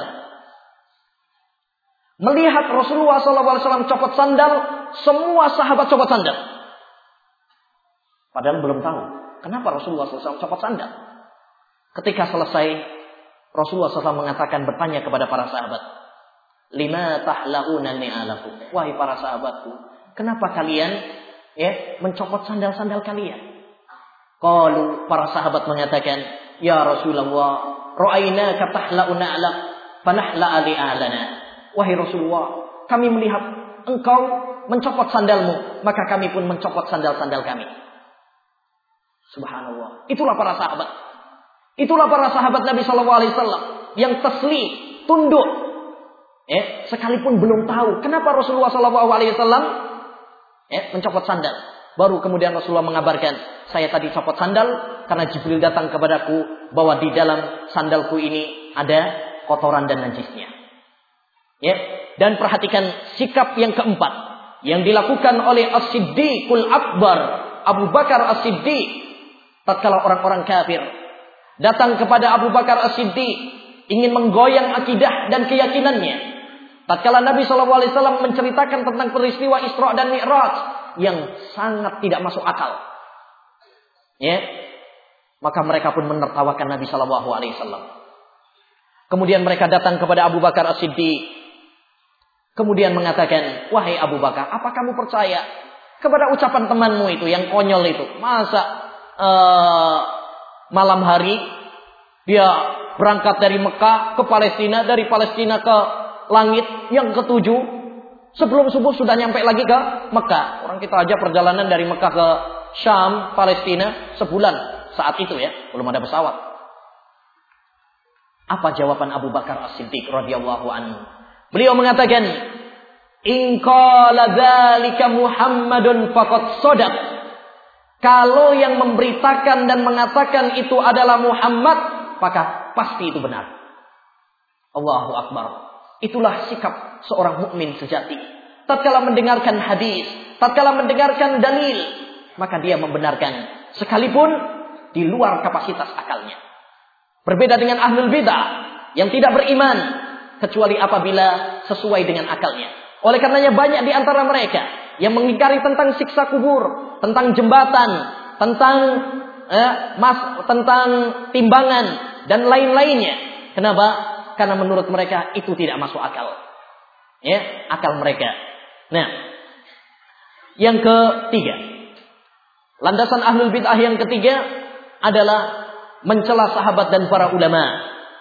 Melihat Rasulullah SAW copot sandal, semua sahabat copot sandal. Padahal belum tahu kenapa Rasulullah SAW copot sandal. Ketika selesai, Rasulullah SAW mengatakan, bertanya kepada para sahabat, lima tahlauna ni'alakum, wahai para sahabatku, kenapa kalian mencopot sandal-sandal kalian? Qalu, para sahabat mengatakan, ya Rasulullah, ra'ainaka tahlauna na'lak fanahla'a li'alana. Wahai Rasulullah, kami melihat engkau mencopot sandalmu, maka kami pun mencopot sandal-sandal kami. Subhanallah. Itulah para sahabat. Itulah para sahabat Nabi SAW yang taslim, tunduk. Sekalipun belum tahu kenapa Rasulullah SAW mencopot sandal. Baru kemudian Rasulullah mengabarkan, saya tadi copot sandal karena Jibril datang kepadaku bahwa di dalam sandalku ini ada kotoran dan najisnya. Dan perhatikan sikap yang keempat yang dilakukan oleh As-Siddiqul Akbar, Abu Bakar As-Siddiq, tatkala orang-orang kafir datang kepada Abu Bakar As-Siddiq ingin menggoyang akidah dan keyakinannya. Tatkala Nabi SAW menceritakan tentang peristiwa Isra dan Mi'raj yang sangat tidak masuk akal, maka mereka pun menertawakan Nabi SAW. Kemudian mereka datang kepada Abu Bakar As-Siddiq, kemudian mengatakan, wahai Abu Bakar, apa kamu percaya kepada ucapan temanmu itu yang konyol itu? Masa malam hari dia berangkat dari Mekah ke Palestina, dari Palestina ke langit yang ketujuh, sebelum subuh sudah nyampe lagi ke Mekah. Orang kita aja perjalanan dari Mekah ke Syam, Palestina sebulan saat itu belum ada pesawat. Apa jawaban Abu Bakar As-Siddiq radhiyallahu anhu? Beliau mengatakan, in qala dzalika Muhammadun faqad shadaq. Kalau yang memberitakan dan mengatakan itu adalah Muhammad, maka pasti itu benar. Allahu Akbar. Itulah sikap seorang mukmin sejati. Tatkala mendengarkan hadis, tatkala mendengarkan dalil, maka dia membenarkan sekalipun di luar kapasitas akalnya. Berbeda dengan ahlul bidah yang tidak beriman kecuali apabila sesuai dengan akalnya. Oleh karenanya banyak di antara mereka yang mengingkari tentang siksa kubur, tentang jembatan, tentang tentang timbangan dan lain-lainnya. Kenapa? Karena menurut mereka itu tidak masuk akal. Akal mereka. Nah, yang ketiga, landasan ahlul bid'ah yang ketiga adalah mencela sahabat dan para ulama.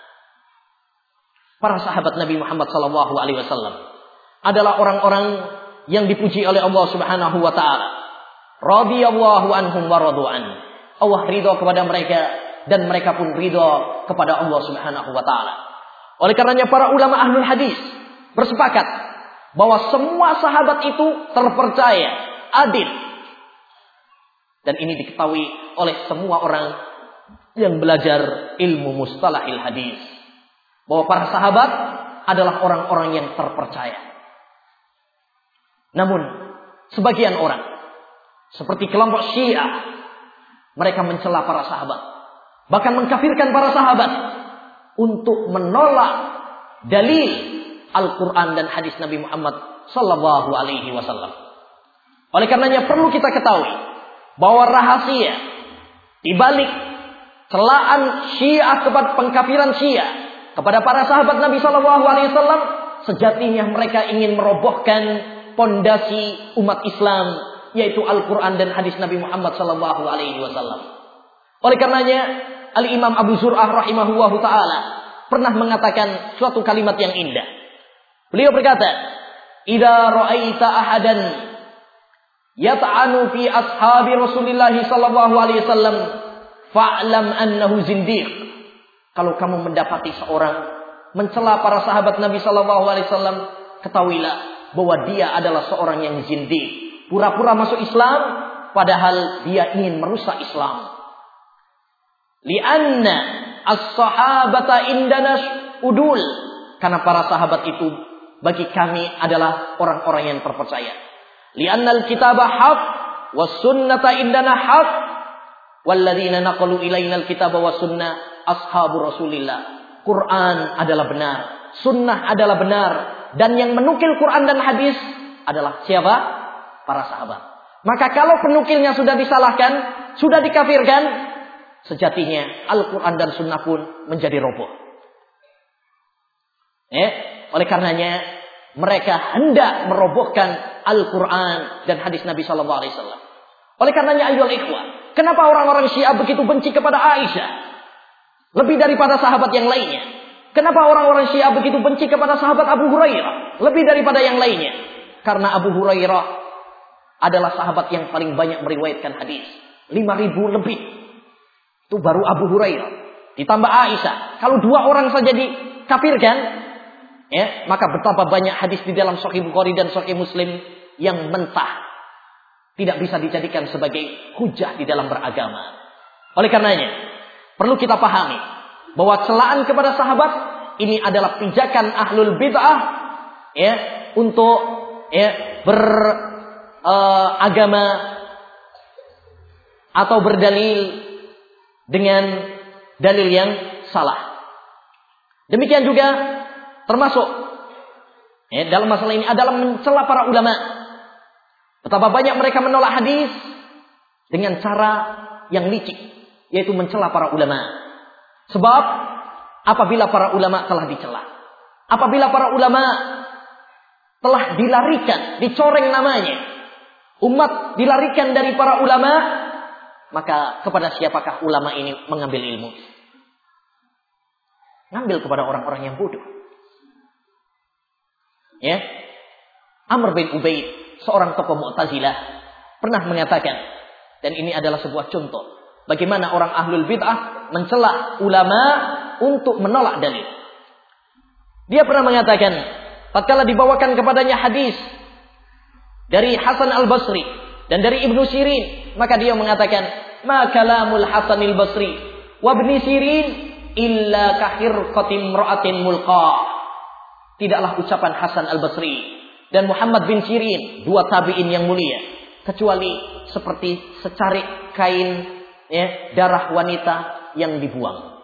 Para sahabat Nabi Muhammad SAW adalah orang-orang yang dipuji oleh Allah Subhanahu wa taala. Radhiyallahu anhum wa radu an. Allah ridha kepada mereka dan mereka pun ridha kepada Allah Subhanahu wa taala. Oleh karenanya para ulama ahlul hadis bersepakat bahwa semua sahabat itu terpercaya, adil. Dan ini diketahui oleh semua orang yang belajar ilmu mustalahil hadis, bahwa para sahabat adalah orang-orang yang terpercaya. Namun sebagian orang seperti kelompok Syiah, mereka mencela para sahabat, bahkan mengkafirkan para sahabat untuk menolak dalil Al-Quran dan hadis Nabi Muhammad sallallahu alaihi wasallam. Oleh karenanya perlu kita ketahui bahwa rahasia di balik celaan Syiah kepada pengkafiran Syiah kepada para sahabat Nabi sallallahu alaihi wasallam, sejatinya mereka ingin merobohkan pondasi umat Islam, yaitu Al-Quran dan hadis Nabi Muhammad sallallahu alaihi wasallam. Oleh karenanya Al-Imam Abu Zur'ah rahimahullahu taala pernah mengatakan suatu kalimat yang indah. Beliau berkata, "Idza ra'aita ahadan yata'anu fi ashabi Rasulillah sallallahu alaihi wasallam, fa'lam annahu zindiq." Kalau kamu mendapati seorang mencela para sahabat Nabi sallallahu alaihi wasallam, ketahuilah bahwa dia adalah seorang yang zindiq, pura-pura masuk Islam padahal dia ingin merusak Islam. Lianna as-sahabata indana udul. Karena para sahabat itu bagi kami adalah orang-orang yang terpercaya. Li'annal kitaba haq was sunnata indana haq walladzina naqalu ilainal kitaba was sunnah ashabu Rasulillah. Quran adalah benar, sunnah adalah benar, dan yang menukil Quran dan hadis adalah siapa? Para sahabat. Maka kalau penukilnya sudah disalahkan, sudah dikafirkan, sejatinya Al-Quran dan sunnah pun menjadi roboh. Oleh karenanya mereka hendak merobohkan Al-Quran dan hadis Nabi Sallallahu Alaihi Wasallam. Oleh karenanya ayyuhal ikhwah, kenapa orang-orang Syiah begitu benci kepada Aisyah lebih daripada sahabat yang lainnya? Kenapa orang-orang Syiah begitu benci kepada sahabat Abu Hurairah lebih daripada yang lainnya? Karena Abu Hurairah adalah sahabat yang paling banyak meriwayatkan hadis, 5.000 lebih. Itu baru Abu Hurairah. Ditambah Aisyah. Kalau 2 orang saja dikafirkan, maka betapa banyak hadis di dalam Sahih Bukhari dan Sahih Muslim yang mentah, tidak bisa dijadikan sebagai hujah di dalam beragama. Oleh karenanya perlu kita pahami bahwa celaan kepada sahabat ini adalah pijakan ahlul bid'ah untuk beragama atau berdalil dengan dalil yang salah. Demikian juga termasuk dalam masalah ini adalah mencela para ulama. Betapa banyak mereka menolak hadis dengan cara yang licik, yaitu mencela para ulama. Sebab apabila para ulama telah dicela, apabila para ulama telah dilarikan, dicoreng namanya, umat dilarikan dari para ulama, maka kepada siapakah ulama ini mengambil ilmu? Ngambil kepada orang-orang yang bodoh. Amr bin Ubaid, seorang tokoh Mu'tazilah, pernah mengatakan, dan ini adalah sebuah contoh bagaimana orang ahlul bid'ah mencela ulama untuk menolak dalil. Dia pernah mengatakan, tatkala dibawakan kepadanya hadis dari Hasan al-Basri dan dari Ibnu Sirin, maka dia mengatakan, ma kalamul Hasan al-Basri wa Ibnu Sirin illa kahirqatim ra'atin mulqa. Tidaklah ucapan Hasan al-Basri dan Muhammad bin Sirin, 2 tabi'in yang mulia, kecuali seperti secarik kain darah wanita yang dibuang.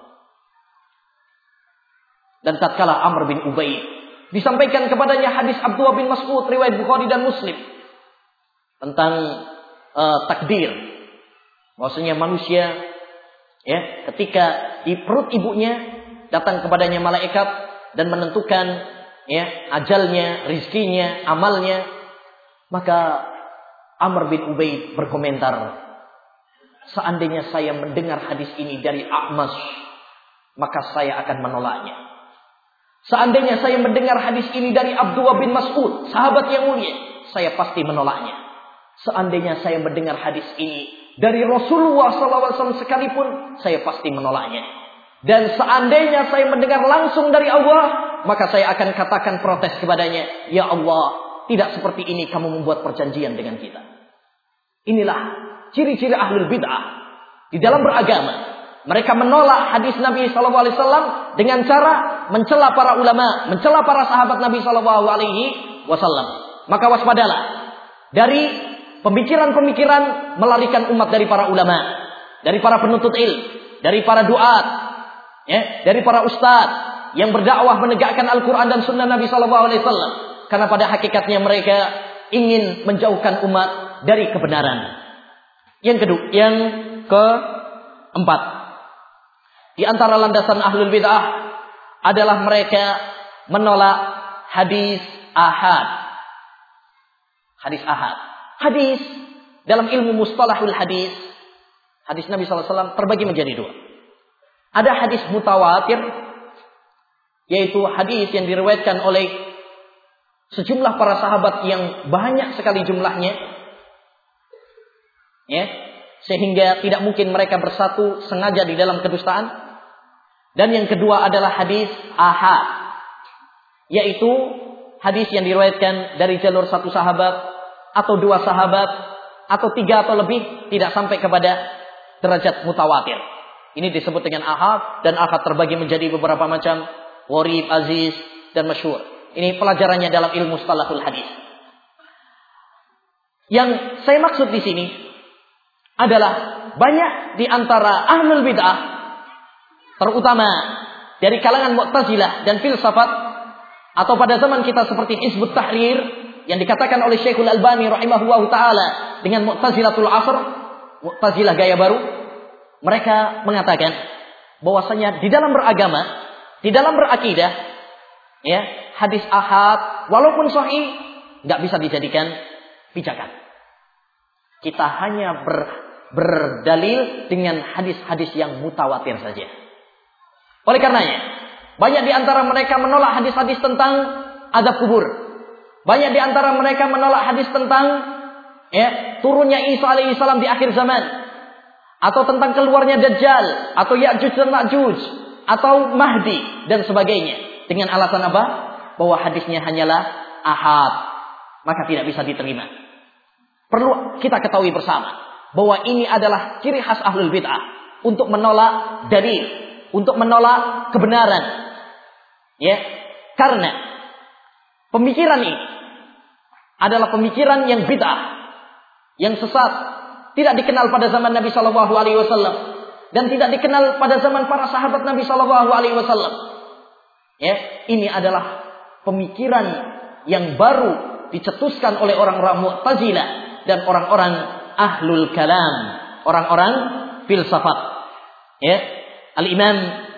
Dan tatkala Amr bin Ubaid disampaikan kepadanya hadis Abdullah bin Mas'ud riwayat Bukhari dan Muslim tentang takdir, bahwasanya manusia ketika di perut ibunya datang kepadanya malaikat dan menentukan ajalnya, rizkinya, amalnya, maka Amr bin Ubaid berkomentar, seandainya saya mendengar hadis ini dari A'mash, maka saya akan menolaknya. Seandainya saya mendengar hadis ini dari Abdullah bin Mas'ud, sahabat yang mulia, saya pasti menolaknya. Seandainya saya mendengar hadis ini dari Rasulullah SAW sekalipun, saya pasti menolaknya. Dan seandainya saya mendengar langsung dari Allah, maka saya akan katakan protes kepadanya, ya Allah, tidak seperti ini kamu membuat perjanjian dengan kita. Inilah ciri-ciri ahlul bid'ah di dalam beragama. Mereka menolak hadis Nabi SAW dengan cara mencela para ulama, mencela para sahabat Nabi SAW. Maka waspadalah dari pemikiran-pemikiran melarikan umat dari para ulama, dari para penuntut ilmu, dari para duat, dari para ustadz yang berdakwah menegakkan Al-Quran dan Sunnah Nabi SAW. Karena pada hakikatnya mereka ingin menjauhkan umat dari kebenaran. Yang keempat, di antara landasan ahlul bid'ah adalah mereka menolak hadis ahad. Hadis ahad. Hadis dalam ilmu mustalahul hadis, hadis Nabi SAW terbagi menjadi 2. Ada hadis mutawatir, yaitu hadis yang diriwayatkan oleh sejumlah para sahabat yang banyak sekali jumlahnya, sehingga tidak mungkin mereka bersatu sengaja di dalam kedustaan. Dan yang kedua adalah hadis ahad, yaitu hadis yang diriwayatkan dari jalur 1 sahabat atau 2 sahabat atau 3 atau lebih, tidak sampai kepada derajat mutawatir. Ini disebut dengan ahad, dan ahad terbagi menjadi beberapa macam, gharib, aziz, dan masyhur. Ini pelajarannya dalam ilmu mustalahul hadis. Yang saya maksud di sini adalah banyak di antara ahlul bid'ah, terutama dari kalangan Mu'tazilah dan filsafat, atau pada zaman kita seperti Hizbut Tahrir yang dikatakan oleh Syekhul Albani rahimahullahu taala dengan Mu'tazilatul Asr, Mu'tazilah gaya baru. Mereka mengatakan bahwasanya di dalam beragama, di dalam berakidah, ya, hadis ahad walaupun sahih enggak bisa dijadikan pijakan. Kita hanya berdalil dengan hadis-hadis yang mutawatir saja. Oleh karenanya, banyak di antara mereka menolak hadis-hadis tentang azab kubur. Banyak di antara mereka menolak hadis tentang turunnya Isa alaihi salam di akhir zaman, atau tentang keluarnya Dajjal, atau Ya'juj dan Ma'juj, atau Mahdi dan sebagainya, dengan alasan apa? Bahwa hadisnya hanyalah ahad, maka tidak bisa diterima. Perlu kita ketahui bersama bahwa ini adalah ciri khas ahlul bid'ah untuk menolak dalil, untuk menolak kebenaran. Ya, karena pemikiran ini adalah pemikiran yang bid'ah, yang sesat, tidak dikenal pada zaman Nabi Shallallahu Alaihi Wasallam dan tidak dikenal pada zaman para sahabat Nabi Shallallahu Alaihi Wasallam. Ya, ini adalah pemikiran yang baru dicetuskan oleh orang-orang Mu'tazilah dan orang-orang ahlul kalam, orang-orang filsafat. Ya, Al-Imam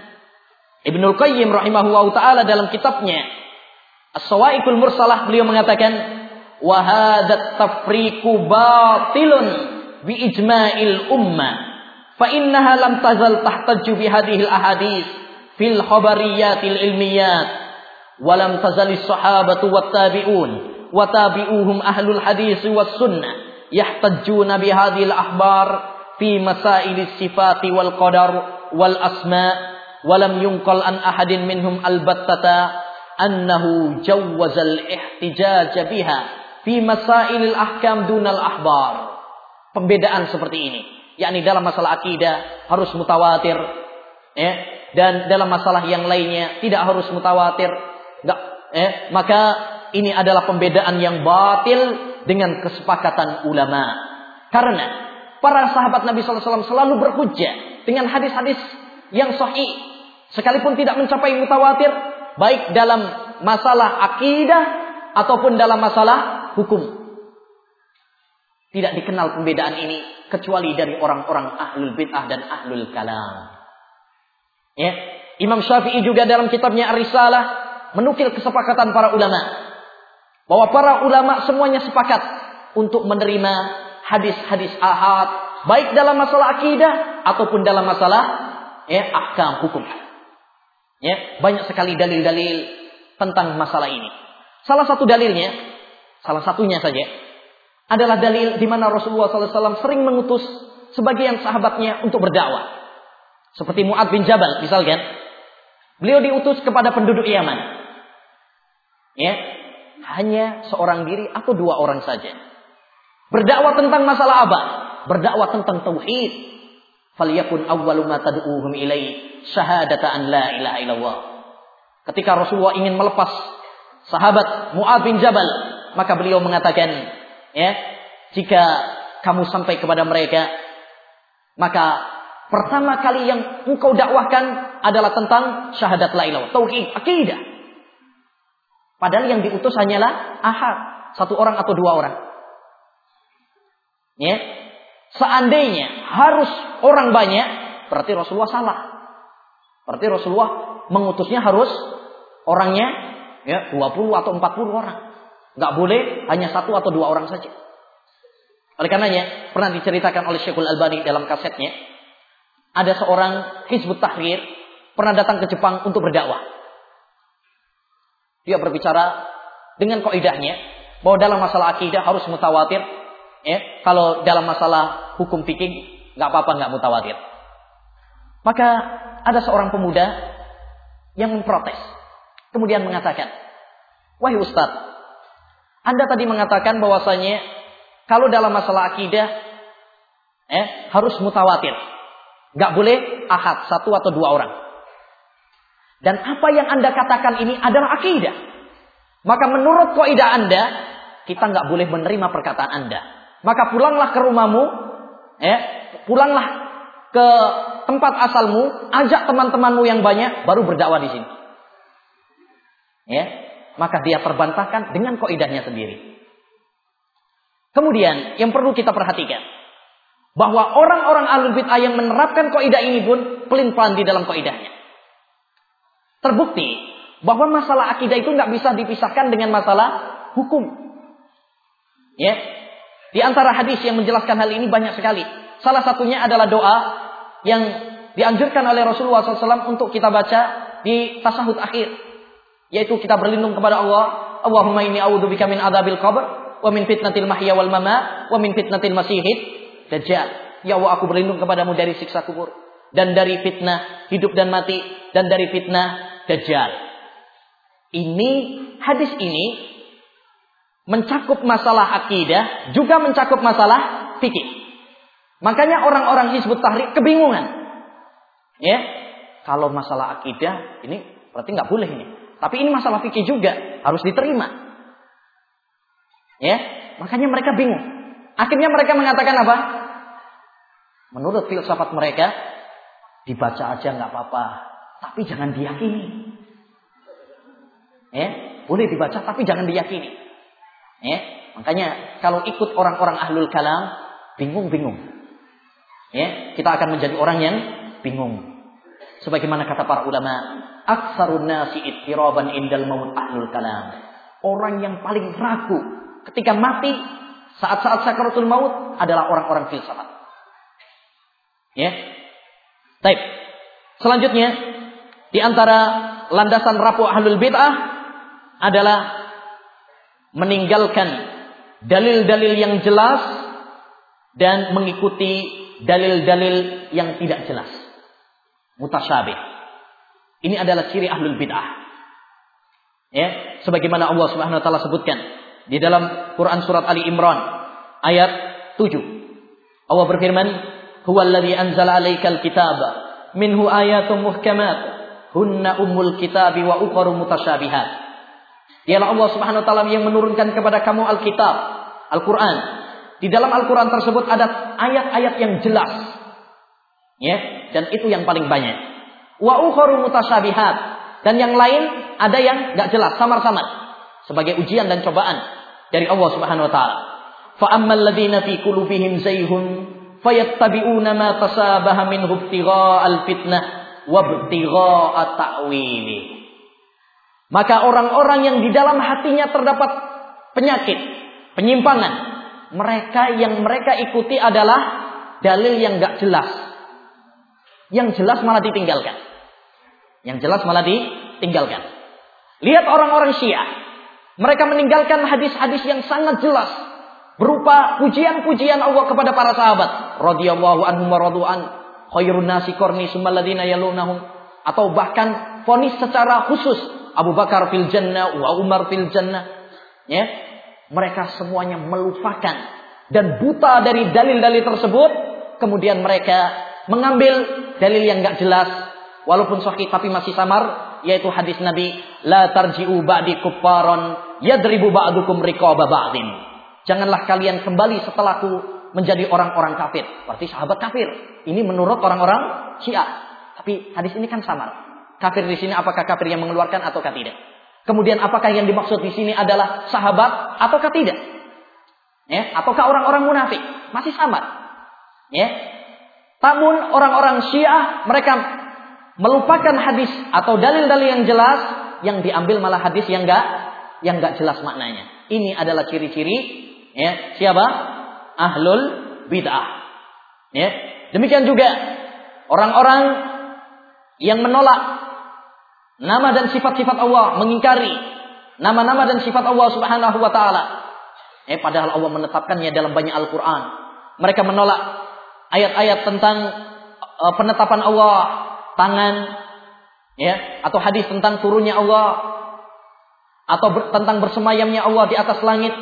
Ibnul Qayyim rahimahullahu taala dalam kitabnya As-Sawa'iqul Mursalah, beliau mengatakan, wa hadzat tafriqu batilun bi ijma'il ummah fa innaha lam tazal tahtajju bi hadhil ahadits fil khabariyatil ilmiyat wa lam tazalis sahabatu wat tabi'un wa tabi'uhum ahlul hadits was sunnah yahtajjuna bi hadhil akhbar fi masailis sifati wal qadar wal asma' wa lam yunqal an ahadin minhum albattata annahu jawwazal ihtijaj biha fi masailil ahkam dunal akhbar. Pembedaan seperti ini, yakni dalam masalah akidah harus mutawatir, ya, dan dalam masalah yang lainnya tidak harus mutawatir. Maka ini adalah pembedaan yang batil dengan kesepakatan ulama. Karena para sahabat Nabi SAW selalu berhujjah dengan hadis-hadis yang sahih, sekalipun tidak mencapai mutawatir, baik dalam masalah akidah ataupun dalam masalah hukum. Tidak dikenal pembedaan ini kecuali dari orang-orang ahlul bid'ah dan ahlul kalam. Ya, Imam Syafi'i juga dalam kitabnya Ar-Risalah menukil kesepakatan para ulama bahwa para ulama semuanya sepakat untuk menerima hadis-hadis ahad baik dalam masalah akidah ataupun dalam masalah ahkam hukum. Ya, banyak sekali dalil-dalil tentang masalah ini. Salah satunya saja adalah dalil di mana Rasulullah SAW sering mengutus sebagian sahabatnya untuk berdakwah. Seperti Mu'adz bin Jabal misalkan, beliau diutus kepada penduduk Yaman. Ya, hanya seorang diri atau 2 orang saja. Berdakwah tentang masalah apa? Berdakwah tentang tauhid. Falyakun awwalu ma tad'uuhum ilaihi syahadata an la ilaha illallah. Ketika Rasulullah ingin melepas sahabat Mu'adz bin Jabal, maka beliau mengatakan, ya, jika kamu sampai kepada mereka, maka pertama kali yang engkau dakwahkan adalah tentang syahadat la ilaha illallah, tauhid, akidah. Padahal yang diutus hanyalah ahad, 1 orang atau 2 orang. Ya, seandainya harus orang banyak, berarti Rasulullah salah. Berarti Rasulullah mengutusnya harus orangnya 20 atau 40 orang. Enggak boleh hanya 1 atau 2 orang saja. Oleh karenanya, pernah diceritakan oleh Syekhul Albani dalam kasetnya, ada seorang Hizbut Tahrir pernah datang ke Jepang untuk berdakwah. Dia berbicara dengan kaidahnya bahwa dalam masalah akidah harus mutawatir, ya. Kalau dalam masalah hukum fikih enggak apa-apa enggak mutawatir. Maka ada seorang pemuda yang memprotes. Kemudian mengatakan, "Wahai Ustaz, Anda tadi mengatakan bahwasanya kalau dalam masalah akidah harus mutawatir. Enggak boleh ahad, satu atau dua orang. Dan apa yang Anda katakan ini adalah akidah. Maka menurut kaidah Anda, kita nggak boleh menerima perkataan Anda. Maka pulanglah ke rumahmu, pulanglah ke tempat asalmu, ajak teman-temanmu yang banyak, baru berdakwah di sini. Maka dia terbantahkan dengan kaidahnya sendiri. Kemudian yang perlu kita perhatikan, bahwa orang-orang ahlul bid'ah yang menerapkan kaidah ini pun pelin-pelan di dalam kaidahnya. Terbukti bahwa masalah akidah itu nggak bisa dipisahkan dengan masalah hukum. Di antara hadis yang menjelaskan hal ini banyak sekali. Salah satunya adalah doa yang dianjurkan oleh Rasulullah SAW untuk kita baca di tasyahud akhir, yaitu kita berlindung kepada Allah. Allahumma inni a'udzubika min adzabil qabr wa min fitnatil mahya wal mamat wa min fitnatil masiihid dajjal. Ya Allah, aku berlindung kepadamu dari siksa kubur dan dari fitnah hidup dan mati dan dari fitnah dajjal. Ini hadis ini mencakup masalah akidah, juga mencakup masalah fikih. Makanya orang-orang Hizbut Tahrir kebingungan. Kalau masalah akidah ini berarti nggak boleh ini. Tapi ini masalah fikih juga, harus diterima. Makanya mereka bingung. Akhirnya mereka mengatakan apa? Menurut filsafat mereka, dibaca aja nggak apa-apa, tapi jangan diyakini. Boleh dibaca tapi jangan diyakini. Makanya kalau ikut orang-orang ahlul kalam, bingung-bingung. Kita akan menjadi orang yang bingung. Sebagaimana kata para ulama, aktsarun nasi ittiraban indal maut ahlul kalam. Orang yang paling ragu ketika mati saat-saat sakaratul maut adalah orang-orang filsafat. Baik. Selanjutnya, di antara landasan rapuh ahlul bid'ah adalah meninggalkan dalil-dalil yang jelas dan mengikuti dalil-dalil yang tidak jelas, mutasyabih. Ini adalah ciri ahlul bid'ah. Sebagaimana Allah Subhanahu wa taala sebutkan di dalam Quran surat Ali Imran ayat 7. Allah berfirman, "Huwallazi anzala 'alaikal kitaba minhu ayatun muhkamat hunna ummul kitabi wa ukharu mutasyabihat." Dialah Allah Subhanahu wa taala yang menurunkan kepada kamu Alkitab, Al-Qur'an. Di dalam Al-Quran tersebut ada ayat-ayat yang jelas. Dan itu yang paling banyak. Wa ukharu mutasyabihat. Dan yang lain ada yang gak jelas, samar-samar. Sebagai ujian dan cobaan dari Allah Subhanahu wa ta'ala. Fa ammal ladzina fi qulubihim zayghun fayattabi'una ma tasabaha minhu ibtigha'al fitnah wa ibtigha'a ta'wili. Maka orang-orang yang di dalam hatinya terdapat penyakit, penyimpangan, yang mereka ikuti adalah dalil yang gak jelas. Yang jelas malah ditinggalkan. Lihat orang-orang Syiah. Mereka meninggalkan hadis-hadis yang sangat jelas, berupa pujian-pujian Allah kepada para sahabat. Radhiyallahu anhum wa radu'an. Khairun nasi qarni tsummal ladzina yalunahum. Atau bahkan vonis secara khusus, Abu Bakar fil jannah wa Umar fil jannah. Mereka semuanya melupakan dan buta dari dalil-dalil tersebut. Kemudian mereka mengambil dalil yang gak jelas, walaupun sahih tapi masih samar, yaitu hadis Nabi, la tarji'u ba'di kuffaron yadribu ba'dukum riqaba ba'din. Janganlah kalian kembali setelahku menjadi orang-orang kafir. Berarti sahabat kafir. Ini menurut orang-orang Syiah. Tapi hadis ini kan samar. Kafir di sini apakah kafir yang mengeluarkan ataukah tidak? Kemudian apakah yang dimaksud di sini adalah sahabat ataukah tidak? Ataukah orang-orang munafik? Masih samar. Namun orang-orang Syiah mereka melupakan hadis atau dalil-dalil yang jelas, yang diambil malah hadis yang enggak jelas maknanya. Ini adalah ciri-ciri siapa? Ahlul bid'ah. Demikian juga orang-orang yang menolak nama dan sifat-sifat Allah, mengingkari nama-nama dan sifat Allah Subhanahu wa taala. Padahal Allah menetapkannya dalam banyak Al-Qur'an. Mereka menolak ayat-ayat tentang penetapan Allah tangan, atau hadis tentang turunnya Allah, atau tentang bersemayamnya Allah di atas langit.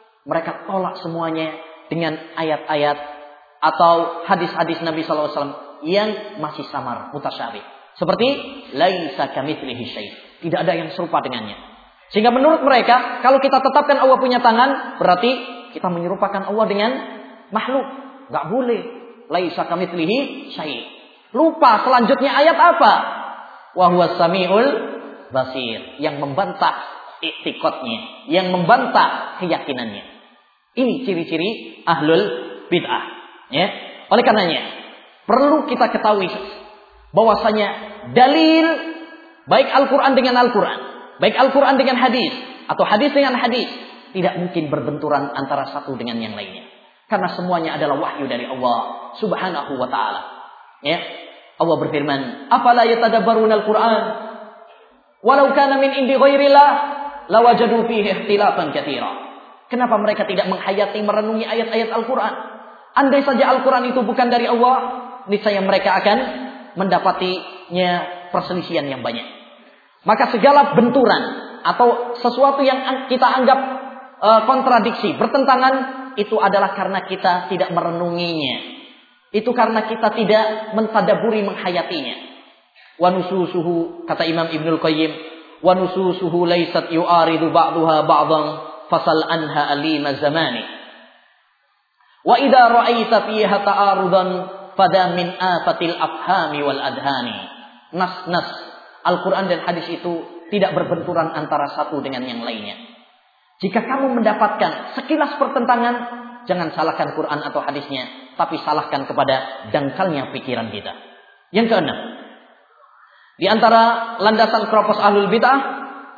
Mereka tolak semuanya dengan ayat-ayat atau hadis-hadis Nabi sallallahu alaihi wasallam yang masih samar, mutasyabih. Seperti laisa kamitslihi syai'. Tidak ada yang serupa dengannya. Sehingga menurut mereka, kalau kita tetapkan Allah punya tangan, berarti kita menyerupakan Allah dengan makhluk. Enggak boleh. Laisa kamitslihi syai'. Lupa selanjutnya ayat apa? Wa huwas samiul basir, yang membantah i'tiqadnya, yang membantah keyakinannya. Ini ciri-ciri ahlul bid'ah, ya. Oleh karenanya, perlu kita ketahui bahwasanya dalil baik Al-Qur'an dengan Al-Qur'an, baik Al-Qur'an dengan hadis atau hadis dengan hadis tidak mungkin berbenturan antara satu dengan yang lainnya. Karena semuanya adalah wahyu dari Allah Subhanahu wa taala. Ya. Allah berfirman, "Afala yatadabbaruna al-Qur'an? Walau kana min indi ghairillah lawajadu fihi ikhtilafan katsira." Kenapa mereka tidak menghayati, merenungi ayat-ayat Al-Qur'an? Andai saja Al-Qur'an itu bukan dari Allah, niscaya mereka akan mendapatinya perselisihan yang banyak. Maka segala benturan atau sesuatu yang kita anggap kontradiksi, bertentangan, itu adalah karena kita tidak merenunginya. Itu karena kita tidak mentadaburi, menghayatinya. Wa nususuhu, kata Imam Ibnul Qayyim, wa nususuhu laysat yu'aridu ba'daha ba'dhan fasal anha alima zamani. Wa idza ra'aita fiha ta'arudan fada min afatil afhami wal adhani. Nas-nas Al-Qur'an dan hadis itu tidak berbenturan antara satu dengan yang lainnya. Jika kamu mendapatkan sekilas pertentangan, jangan salahkan Quran atau hadisnya, tapi salahkan kepada dangkalnya pikiran kita. Yang keenam, di antara landasan keropos ahlul bid'ah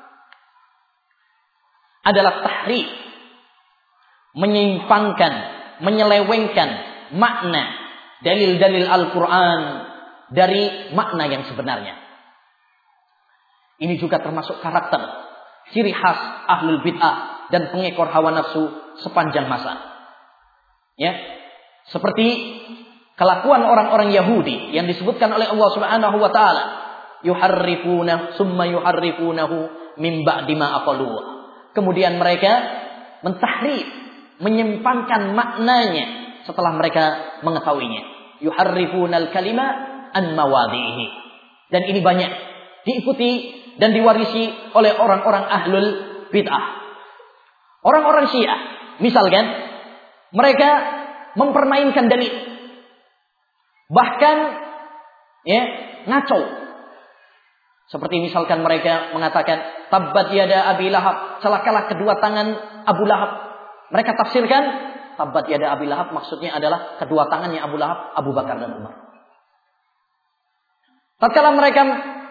adalah tahrif, menyimpangkan, menyelewengkan makna dalil-dalil Al-Quran dari makna yang sebenarnya. Ini juga termasuk karakter, ciri khas ahlul bid'ah dan pengekor hawa nafsu sepanjang masa. Ya, seperti kelakuan orang-orang Yahudi yang disebutkan oleh Allah Subhanahu wa taala, yuharrifuna summa yuharrifunahu min ba'di ma aqaluhu. Kemudian mereka mentahrif, menyimpangkan maknanya setelah mereka mengetahuinya. Yuharrifunal kalima an mawadhihi. Dan ini banyak diikuti dan diwarisi oleh orang-orang ahlul bid'ah. Orang-orang Syiah, misalkan, mereka mempermainkan dalil. Bahkan ya, ngaco. Seperti misalkan mereka mengatakan tabbat yada Abi Lahab, celakalah kedua tangan Abu Lahab. Mereka tafsirkan tabbat yada Abi Lahab maksudnya adalah kedua tangannya Abu Lahab, Abu Bakar dan Umar. Tatkala mereka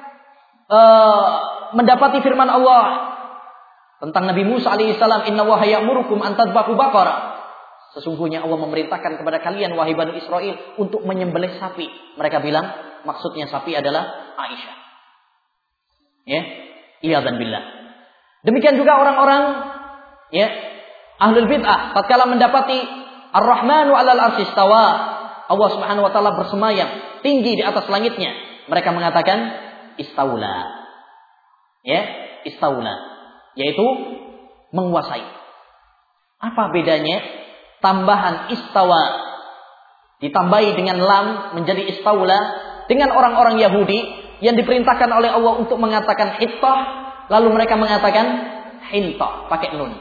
mendapati firman Allah tentang Nabi Musa alaihissalam, inna wa ya'murukum an tadbahu baqarah. Sesungguhnya Allah memerintahkan kepada kalian wahai Bani Israel untuk menyembelih sapi. Mereka bilang maksudnya sapi adalah Aisyah. Ya, iyadzan billah. Demikian juga orang-orang ya ahlul bid'ah tatkala mendapati Ar-Rahmanu 'alal 'arsy istawa, Allah Subhanahu wa taala bersemayam tinggi di atas langitnya, mereka mengatakan istaula. Ya, istaula yaitu menguasai. Apa bedanya tambahan istawa ditambahi dengan lam menjadi istaula dengan orang-orang Yahudi yang diperintahkan oleh Allah untuk mengatakan hittah, lalu mereka mengatakan hintah pakai nun.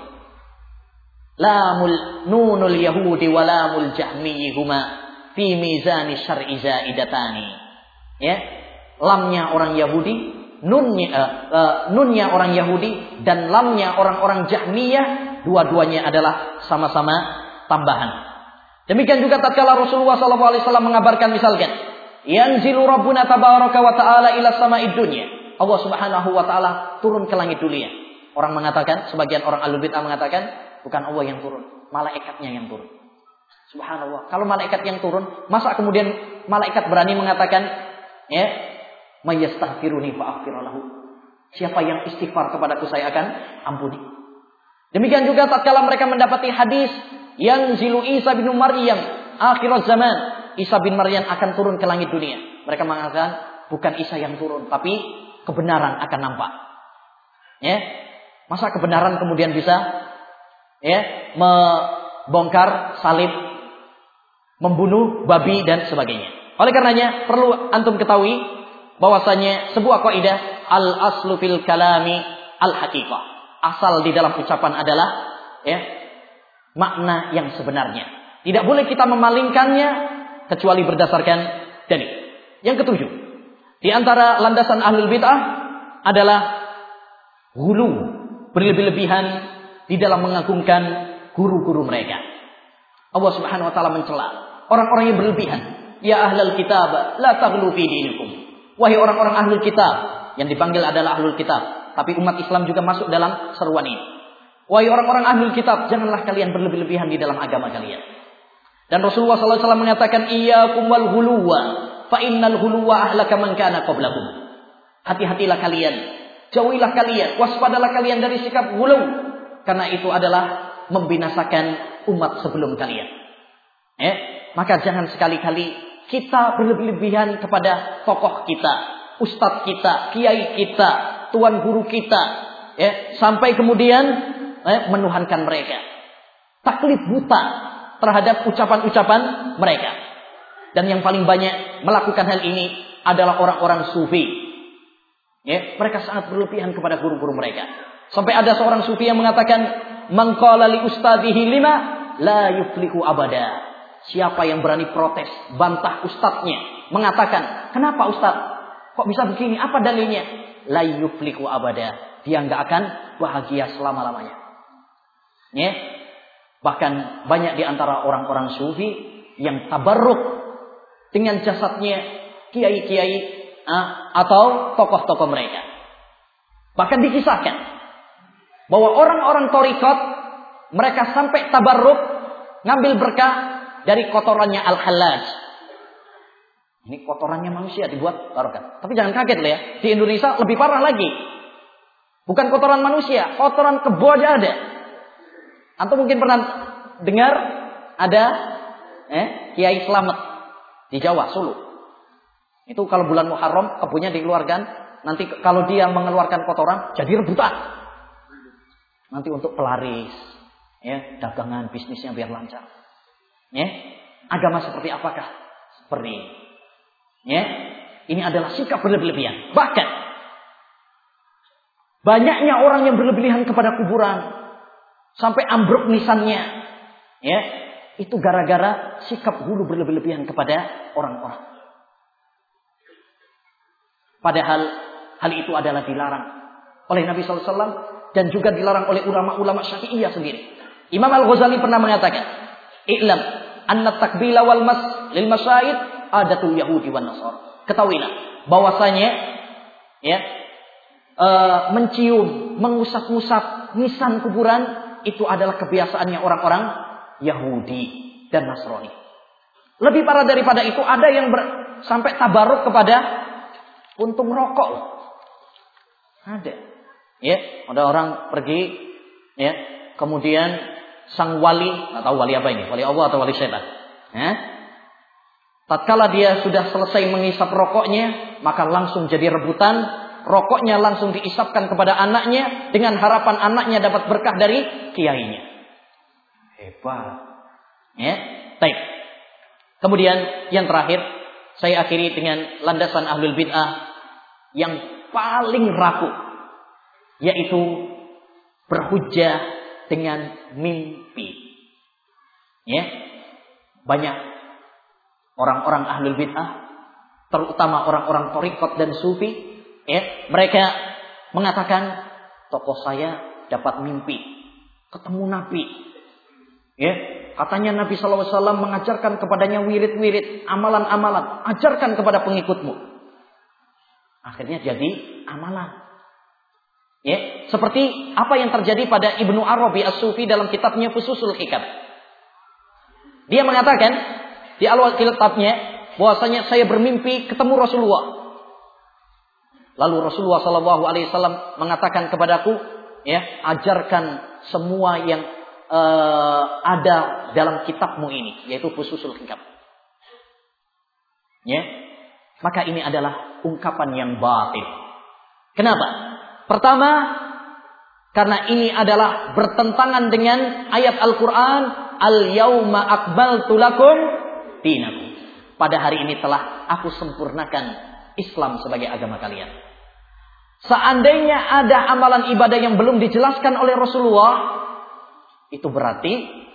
Lamul nunul yahudi wa lamul jahmiyyi huma fi mizani syar'i zaidatani. Ya, lamnya orang Yahudi, nunnya orang Yahudi dan lamnya orang-orang Jahmiyah, dua-duanya adalah sama-sama tambahan. Demikian juga tatkala Rasulullah SAW mengabarkan misalkan yanzilu rabbuna tabaraka wa ta'ala ila sama'id dunya. Allah Subhanahu wa ta'ala turun ke langit dunia. Orang mengatakan, sebagian orang ahlul bid'ah mengatakan, bukan Allah yang turun, malaikatnya yang turun. Subhanallah. Kalau malaikat yang turun, masa kemudian malaikat berani mengatakan, ya, mayastaghfiruni fa'aghfir lahu. Siapa yang istighfar kepadaku saya akan ampuni. Demikian juga tatkala mereka mendapati hadis yanzilu Isa bin Maryam akhirat zaman, Isa bin Maryam akan turun ke langit dunia. Mereka mengatakan bukan Isa yang turun, tapi kebenaran akan nampak. Ya, masa kebenaran kemudian bisa ya membongkar salib, membunuh babi dan sebagainya. Oleh karenanya perlu antum ketahui bahwasanya sebuah kaidah al-aslu fil kalami al-haqiqah. Asal di dalam ucapan adalah makna yang sebenarnya. Tidak boleh kita memalingkannya kecuali berdasarkan dalil. Yang ketujuh, di antara landasan ahlul bid'ah adalah ghulu, berlebih-lebihan di dalam mengagungkan guru-guru mereka. Allah Subhanahu wa taala mencela orang-orang yang berlebihan. Ya ahlul kitab, la taghlu fi dinikum. Wahai orang-orang ahlul kitab, yang dipanggil adalah ahlul kitab, tapi umat Islam juga masuk dalam seruan ini. Wahai orang-orang ahlul kitab, janganlah kalian berlebih-lebihan di dalam agama kalian. Dan Rasulullah SAW mengatakan, iyyakum wal ghuluwa, fa innal ghuluwa ahlaka man kana qablakum. Hati-hatilah kalian, jauhilah kalian, waspadalah kalian dari sikap ghulu, karena itu adalah membinasakan umat sebelum kalian. Maka jangan sekali-kali kita berlebihan kepada tokoh kita, ustadz kita, kiai kita, tuan guru kita, sampai kemudian menuhankan mereka, taklid buta terhadap ucapan-ucapan mereka. Dan yang paling banyak melakukan hal ini adalah orang-orang sufi. Mereka sangat berlebihan kepada guru-guru mereka. Sampai ada seorang sufi yang mengatakan, man qala li ustadihi lima la yuflihu abada. Siapa yang berani protes, bantah ustadznya, mengatakan, kenapa ustadz? Kok bisa begini? Apa dalilnya? La yuflihu abada. Dia nggak akan bahagia selama-lamanya. Bahkan banyak di antara orang-orang sufi yang tabarruk dengan jasadnya kiai-kiai atau tokoh-tokoh mereka. Bahkan dikisahkan bahwa orang-orang thariqat mereka sampai tabarruk ngambil berkah dari kotorannya al-hallaj. Ini kotorannya manusia dibuat barokah. Tapi jangan kaget ya, di Indonesia lebih parah lagi. Bukan kotoran manusia, kotoran kebo aja ada. Antum mungkin pernah dengar ada Kiai Slamet di Jawa, Solo. Itu kalau bulan Muharram kebunnya dikeluarkan, nanti kalau dia mengeluarkan kotoran jadi rebutan. Nanti untuk pelaris, dagangan bisnisnya biar lancar. Agama seperti apakah? Seperti ini. Ini adalah sikap berlebihan. Bahkan banyaknya orang yang berlebihan kepada kuburan sampai ambruk nisannya. Itu gara-gara sikap ghulu berlebihan kepada orang-orang. Padahal hal itu adalah dilarang oleh Nabi SAW dan juga dilarang oleh ulama-ulama Syafi'iyah sendiri. Imam Al-Ghazali pernah mengatakan, "I'lam anna takbila wal mas lil masyayid adatul Yahudi wan Nasara." Ketahuilah bahwasanya mencium, mengusap-ngusap nisan kuburan itu adalah kebiasaannya orang-orang Yahudi dan Nasrani. Lebih parah daripada itu, ada yang sampai tabaruk kepada puntung rokok. Ada. Ada orang pergi, kemudian sang wali, nggak tahu wali apa ini, wali Allah atau wali setan. Tatkala dia sudah selesai mengisap rokoknya, maka langsung jadi rebutan. Rokoknya langsung diisapkan kepada anaknya dengan harapan anaknya dapat berkah dari kiainya. Hebat. Baik. Kemudian yang terakhir, saya akhiri dengan landasan ahlul bid'ah yang paling rapuh, yaitu berhujjah dengan mimpi. Banyak orang-orang ahlul bid'ah, terutama orang-orang thariqat dan sufi, mereka mengatakan tokoh saya dapat mimpi ketemu Nabi. Katanya Nabi SAW mengajarkan kepadanya wirid-wirid, amalan-amalan, ajarkan kepada pengikutmu. Akhirnya jadi amalan. Seperti apa yang terjadi pada Ibnu Arabi As-Sufi dalam kitabnya Fususul Hikam. Dia mengatakan di awal kitabnya bahwasanya saya bermimpi ketemu Rasulullah. Lalu Rasulullah SAW mengatakan kepadaku, ajarkan semua yang ada dalam kitabmu ini, yaitu Fususul Hikam. Maka ini adalah ungkapan yang batil. Kenapa? Pertama, karena ini adalah bertentangan dengan ayat Al-Quran, Al-Yawma akmaltu lakum dinakum. pada hari ini telah aku sempurnakan Islam sebagai agama kalian. Seandainya ada amalan ibadah yang belum dijelaskan oleh Rasulullah, itu berarti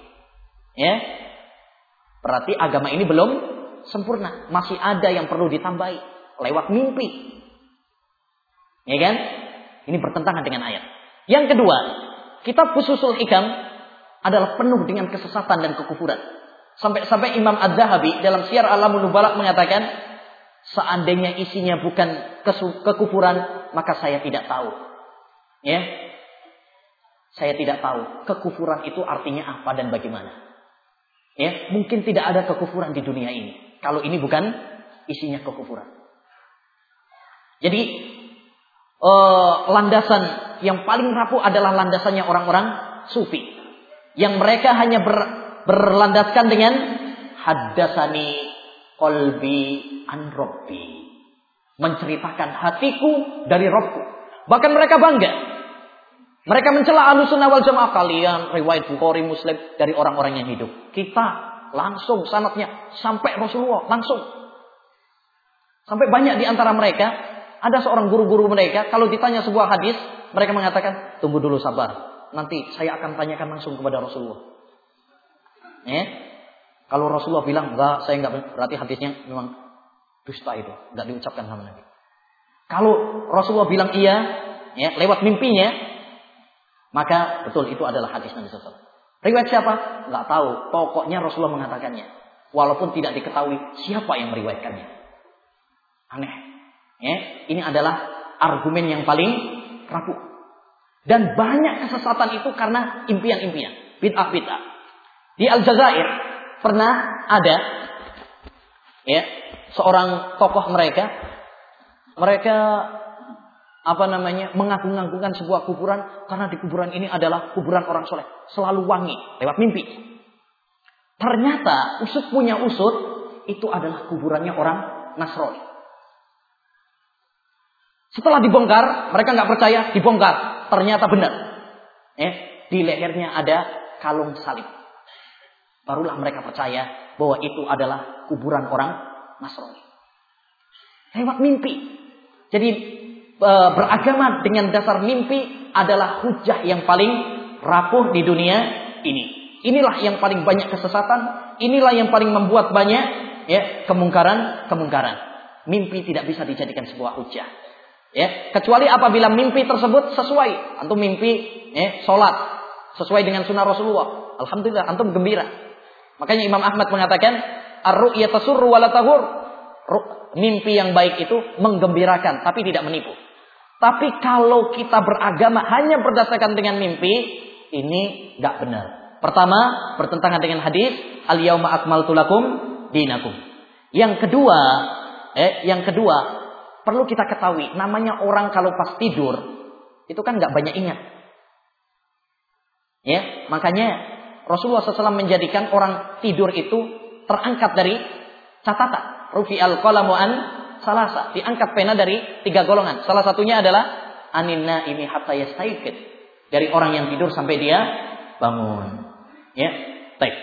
agama ini belum sempurna. Masih ada yang perlu ditambahi lewat mimpi. Ya kan? Ini bertentangan dengan ayat. Yang kedua, kitab Fususul Hikam adalah penuh dengan kesesatan dan kekufuran. Sampai-sampai Imam Az-Zahabi dalam Syiar A'lamun Nubala mengatakan, seandainya isinya bukan kekufuran, maka saya tidak tahu. Ya, saya tidak tahu kekufuran itu artinya apa dan bagaimana. Ya, mungkin tidak ada kekufuran di dunia ini kalau ini bukan isinya kekufuran. Jadi landasan yang paling rapuh adalah landasannya orang-orang sufi, yang mereka hanya berlandaskan dengan haddatsani qalbi an rabbi, menceritakan hatiku dari Rabbku. Bahkan mereka bangga, mereka mencela Ahlussunnah wal Jamaah, kalian riwayat Bukhari Muslim dari orang-orang yang hidup. Kita langsung sanadnya sampai Rasulullah, langsung. Sampai banyak di antara mereka, ada seorang guru-guru mereka, kalau ditanya sebuah hadis, mereka mengatakan, tunggu dulu, sabar, nanti saya akan tanyakan langsung kepada Rasulullah. Kalau Rasulullah bilang enggak, saya enggak, berarti hadisnya memang dusta, itu enggak diucapkan sama Nabi. Kalau Rasulullah bilang iya, lewat mimpinya, maka betul itu adalah hadis Nabi SAW. Riwayat siapa? Enggak tahu. Pokoknya Rasulullah mengatakannya, walaupun tidak diketahui siapa yang meriwayatkannya. Aneh. Ini adalah argumen yang paling rapuh. Dan banyak kesesatan itu karena impian-impian, bid'ah-bid'ah. Di Aljazair pernah ada seorang tokoh mereka mengagung-agungkan sebuah kuburan karena di kuburan ini adalah kuburan orang soleh, selalu wangi, lewat mimpi. Ternyata usut punya usut, itu adalah kuburannya orang Nasrani. Setelah dibongkar, mereka nggak percaya, dibongkar, ternyata benar. Di lehernya ada kalung salib. Barulah mereka percaya bahwa itu adalah kuburan orang Nasrani. Lewat mimpi. Jadi beragama dengan dasar mimpi adalah hujah yang paling rapuh di dunia ini. Inilah yang paling banyak kesesatan. Inilah yang paling membuat banyak kemungkaran. Mimpi tidak bisa dijadikan sebuah hujah. Kecuali apabila mimpi tersebut sesuai. Antum mimpi sholat sesuai dengan sunnah Rasulullah, alhamdulillah, antum gembira. Makanya Imam Ahmad mengatakan, ar-ru'ya tasurru wa la tahur. Mimpi yang baik itu menggembirakan tapi tidak menipu. Tapi kalau kita beragama hanya berdasarkan dengan mimpi, ini enggak benar. Pertama, bertentangan dengan hadis al-yauma akmaltu lakum dinakum. Yang kedua, perlu kita ketahui, namanya orang kalau pas tidur itu kan enggak banyak ingat. Makanya Rasulullah SAW menjadikan orang tidur itu terangkat dari catatan. Rufi'al qalamu an salasa, diangkat pena dari 3 golongan. Salah satunya adalah anin naimi hatta yastayqid, dari orang yang tidur sampai dia bangun. Baik.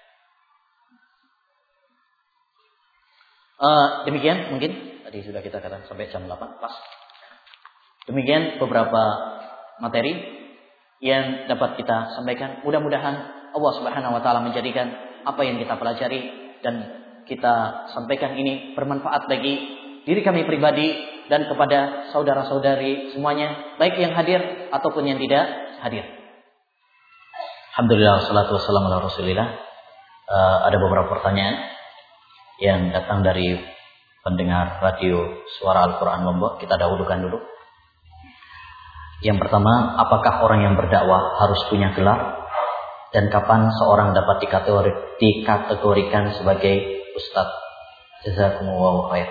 Demikian mungkin tadi sudah kita katakan sampai jam 8 pas. Demikian beberapa materi yang dapat kita sampaikan. Mudah-mudahan Allah Subhanahu wa taala menjadikan apa yang kita pelajari dan kita sampaikan ini bermanfaat bagi diri kami pribadi dan kepada saudara-saudari semuanya, baik yang hadir ataupun yang tidak hadir. Alhamdulillah, wassalatu wassalamu ala Rasulillah. Ada beberapa pertanyaan yang datang dari pendengar radio Suara Al-Quran Lombok. Kita dahulukan dulu. Yang pertama, apakah orang yang berdakwah harus punya gelar? Dan kapan seorang dapat dikategorikan sebagai ustaz? Jazakumullahu khair.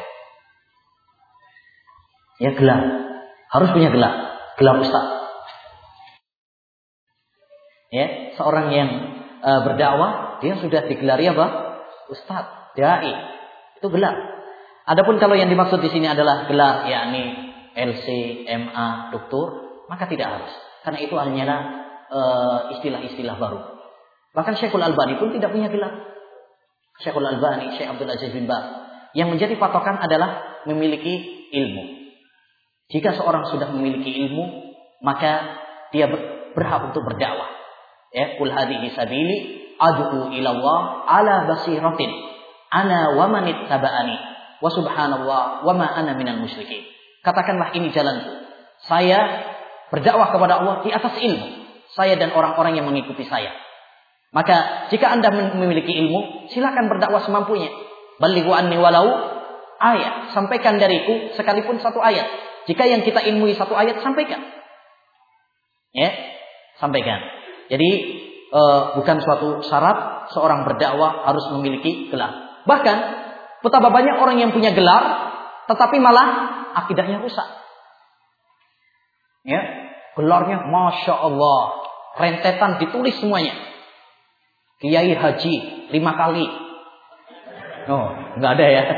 Gelar. Harus punya gelar. Gelar ustaz. Seorang yang berdakwah, dia sudah digelari apa? Ustaz, dai. Itu gelar. Adapun kalau yang dimaksud di sini adalah gelar, yakni LC, MA, doktor, maka tidak harus. Karena itu hanyalah istilah-istilah baru. Bahkan Syekhul Albani pun tidak punya gelar. Syekhul Albani, Syekh Abdul Aziz bin Baz, Yang menjadi patokan adalah memiliki ilmu. Jika seorang sudah memiliki ilmu, maka dia berhak untuk berdakwah. Ya, qul hadhihi sabili ad'u ila Allah ala basiratin ana wa man ittaba'ani wa subhanallah wa ma ana minal musyrikin. Katakanlah ini jalanku. Saya berdakwah kepada Allah di atas ilmu. Saya dan orang-orang yang mengikuti saya. Maka jika Anda memiliki ilmu, silakan berdakwah semampunya. Balighu anni walau ayat. Sampaikan dariku sekalipun satu ayat. Jika yang kita ilmui satu ayat, sampaikan. Ya, sampaikan. Jadi bukan suatu syarat seorang berdakwah harus memiliki gelar. Bahkan betapa banyak orang yang punya gelar tetapi malah akidahnya rusak. Ya, gelarnya Masya Allah, rentetan ditulis semuanya. Kiai Haji 5 kali. Oh, nggak ada ya.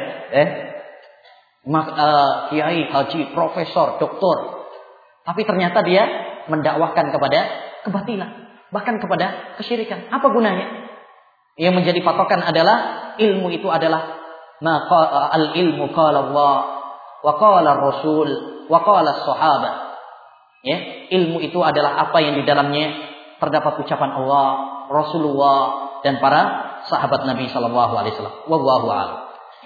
Kiai Haji Profesor Doktor. Tapi ternyata dia mendakwahkan kepada kebatilan, bahkan kepada kesyirikan. Apa gunanya? Yang menjadi patokan adalah ilmu itu adalah al-ilmu qala Allah wa qala Rasul wa qala sahabat. Ya, ilmu itu adalah apa yang di dalamnya terdapat ucapan Allah, Rasulullah dan para sahabat Nabi sallallahu alaihi wasallam. Wallahu a'lam.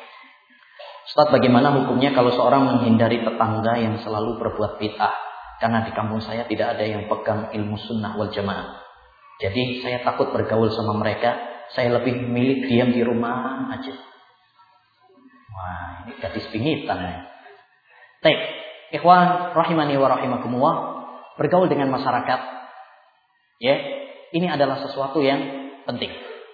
Ustaz, bagaimana hukumnya kalau seorang menghindari tetangga yang selalu berbuat bid'ah? Karena di kampung saya tidak ada yang pegang ilmu sunnah wal jamaah. Jadi saya takut bergaul sama mereka. Saya lebih memilih diam di rumah aja. Wah, ini gadis pingitan ya. Baik, ikhwan rahimani wa rahimakumullah, bergaul dengan masyarakat, ya, ini adalah sesuatu yang penting.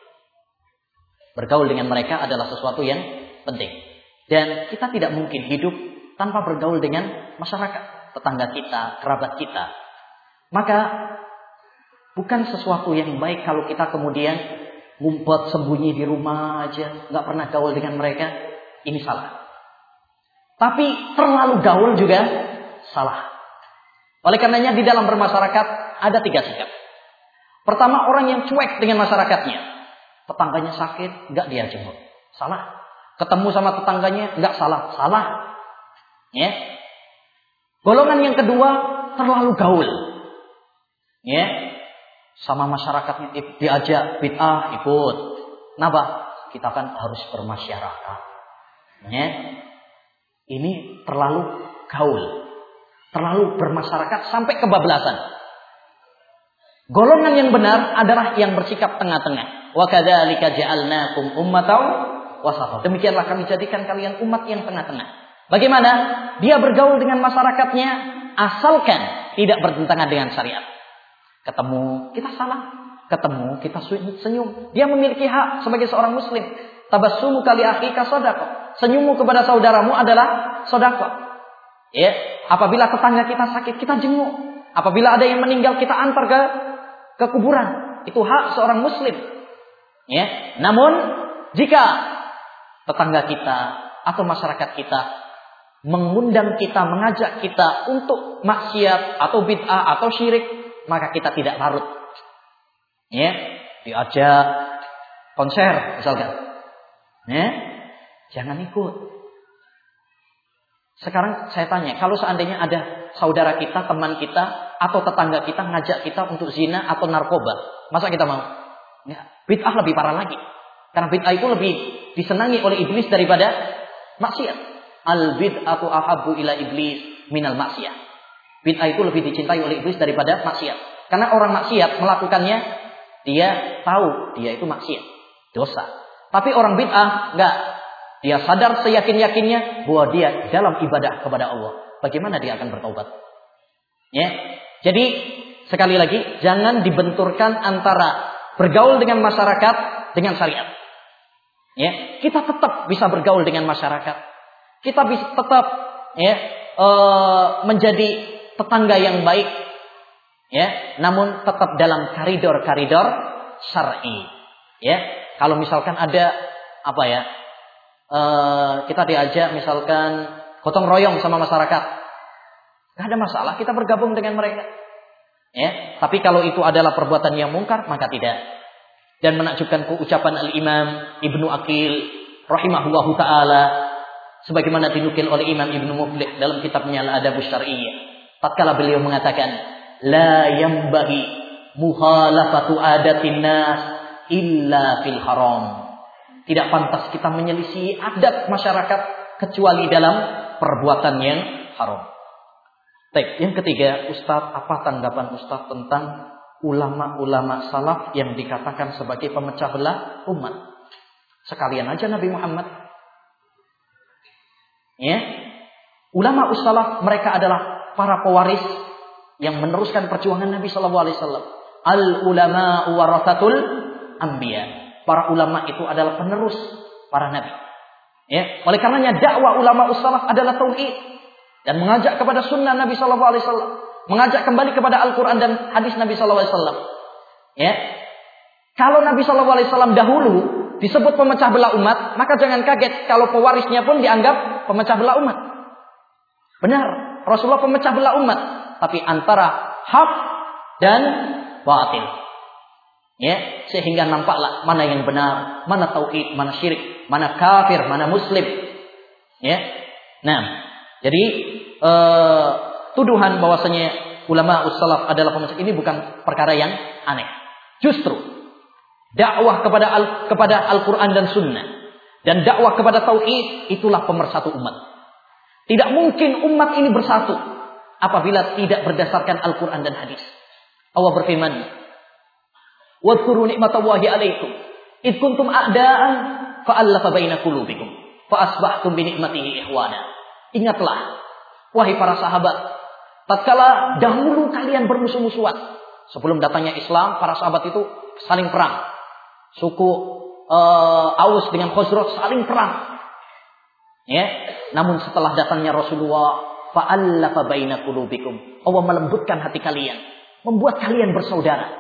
Bergaul dengan mereka adalah sesuatu yang penting. Dan kita tidak mungkin hidup tanpa bergaul dengan masyarakat, tetangga kita, kerabat kita. Maka bukan sesuatu yang baik kalau kita kemudian ngumpet sembunyi di rumah aja, nggak pernah gaul dengan mereka. Ini salah. Tapi terlalu gaul juga salah. Oleh karenanya di dalam bermasyarakat ada 3 sikap. Pertama, orang yang cuek dengan masyarakatnya. Tetangganya sakit, nggak dia jenguk. Salah. Ketemu sama tetangganya, nggak salah. Salah. Ya. Golongan yang kedua, terlalu gaul. Ya. Sama masyarakatnya diajak bid'ah, ikut. Kenapa? Kita kan harus bermasyarakat. Ya. Ini terlalu gaul. Terlalu bermasyarakat sampai kebablasan. Golongan yang benar adalah yang bersikap tengah-tengah. Wa kadzalika ja'alnakum ummatan wasata. Demikianlah kami jadikan kalian umat yang tengah-tengah. Bagaimana? Dia bergaul dengan masyarakatnya asalkan tidak bertentangan dengan syariat. Ketemu, kita salam. Ketemu, kita senyum. Dia memiliki hak sebagai seorang muslim. Tabassumu kali akhika shadaqah. Senyummu kepada saudaramu adalah sedekah. Ya, apabila tetangga kita sakit, kita jenguk. Apabila ada yang meninggal, kita antar ke kuburan. Itu hak seorang muslim. Ya, namun jika tetangga kita atau masyarakat kita mengundang kita, mengajak kita untuk maksiat atau bid'ah atau syirik, maka kita tidak larut. Ya, diajak konser misalkan. Ya, jangan ikut. Sekarang saya tanya, kalau seandainya ada saudara kita, teman kita, atau tetangga kita ngajak kita untuk zina atau narkoba, masa kita mau? Ya, bid'ah lebih parah lagi. Karena bid'ah itu lebih disenangi oleh iblis daripada maksiat. Al bid'atu ahabbu ila iblis minal maksiat. Bid'ah itu lebih dicintai oleh iblis daripada maksiat. Karena orang maksiat melakukannya, dia tahu dia itu maksiat, dosa. Tapi orang bid'ah enggak. Dia sadar seyakin-yakinnya bahwa dia dalam ibadah kepada Allah. Bagaimana dia akan bertaubat? Ya. Jadi sekali lagi, jangan dibenturkan antara bergaul dengan masyarakat dengan syariat. Ya, kita tetap bisa bergaul dengan masyarakat. Kita bisa tetap menjadi tetangga yang baik. Ya, namun tetap dalam koridor-koridor syar'i. Ya, kalau misalkan ada kita diajak misalkan gotong royong sama masyarakat, nggak ada masalah kita bergabung dengan mereka. Ya, tapi kalau itu adalah perbuatan yang mungkar, maka tidak. Dan menakjubkan ucapan Al-Imam Ibnu Aqil rahimahullahu taala Sebagaimana dinukil oleh Imam Ibnu Muflih dalam kitabnya Al-Adabus Syar'iyyah. Tatkala beliau mengatakan, la yambaghi mukhalafatu adatin nas illa fil haram. Tidak pantas kita menyelisih adat masyarakat kecuali dalam perbuatan yang haram. Baik, yang ketiga, Ustaz, apa tanggapan Ustaz tentang ulama-ulama salaf yang dikatakan sebagai pemecah belah umat? Sekalian aja Nabi Muhammad. Ya. Ulama salaf mereka adalah para pewaris yang meneruskan perjuangan Nabi sallallahu alaihi wasallam. Al ulama warathatul anbiya. Para ulama itu adalah penerus para nabi. Ya, oleh karenanya dakwah ulama salaf adalah tauhid dan mengajak kepada sunnah Nabi sallallahu alaihi wasallam, mengajak kembali kepada Al-Qur'an dan hadis Nabi sallallahu alaihi wasallam. Ya. Kalau Nabi sallallahu alaihi wasallam dahulu disebut pemecah belah umat, maka jangan kaget kalau pewarisnya pun dianggap pemecah belah umat. Benar, Rasulullah pemecah belah umat, tapi antara hak dan batil. Ya, sehingga nampaklah mana yang benar, mana tauhid, mana syirik, mana kafir, mana muslim. Ya. Nah, jadi tuduhan bahwasanya ulama salaf adalah pemecah ini bukan perkara yang aneh. Justru dakwah kepada Al-Qur'an dan Sunnah dan dakwah kepada tauhid itulah pemersatu umat. Tidak mungkin umat ini bersatu apabila tidak berdasarkan Al-Qur'an dan hadis. Allah berfirman, "Wadhkuru ni'matallahi 'alaikum id kuntum a'da'an fa'alafa baina qulubikum fa asbahtum bi ni'matihi ikhwana." Ingatlah, wahai para sahabat, tatkala dahulu kalian bermusuh-musuhan. Sebelum datangnya Islam, para sahabat itu saling perang. Suku Aus dengan Khazraj saling perang. Ya, namun setelah datangnya Rasulullah, fa'alafa baina qulubikum. Allah melembutkan hati kalian, membuat kalian bersaudara.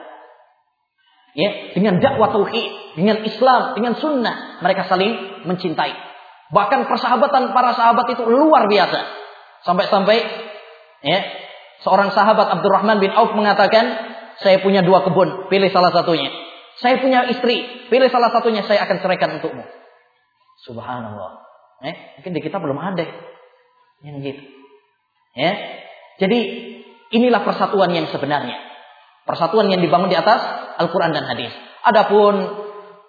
Ya, dengan dakwah tauhid, dengan Islam, dengan sunnah, mereka saling mencintai. Bahkan persahabatan para sahabat itu luar biasa. Sampai-sampai ya, seorang sahabat Abdurrahman bin Auf mengatakan, saya punya 2 kebun, pilih salah satunya. Saya punya istri, pilih salah satunya, saya akan ceraikan untukmu. Subhanallah. Mungkin di kita belum ada yang gitu. Ya. Jadi inilah persatuan yang sebenarnya. Persatuan yang dibangun di atas Al-Quran dan hadis. Adapun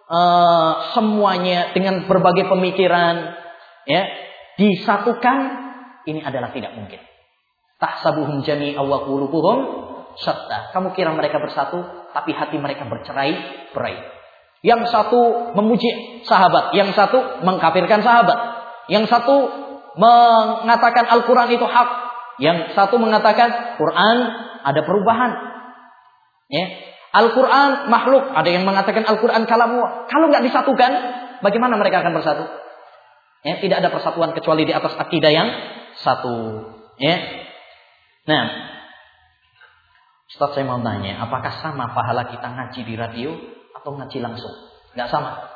semuanya dengan berbagai pemikiran ya disatukan, ini adalah tidak mungkin. Tahsabuhum jami'an wa qulubuhum syatta. Kamu kira mereka bersatu, tapi hati mereka bercerai-berai. Yang satu memuji sahabat, yang satu mengkafirkan sahabat, yang satu mengatakan Al-Quran itu hak, yang satu mengatakan Quran ada perubahan. Ya. Al-Quran makhluk, ada yang mengatakan Al-Quran kalamullah. Kalau nggak disatukan, bagaimana mereka akan bersatu? Ya, tidak ada persatuan kecuali di atas akidah yang satu. Ya. Nah, Ustaz, saya mau tanya, apakah sama pahala kita ngaji di radio atau ngaji langsung? Nggak sama.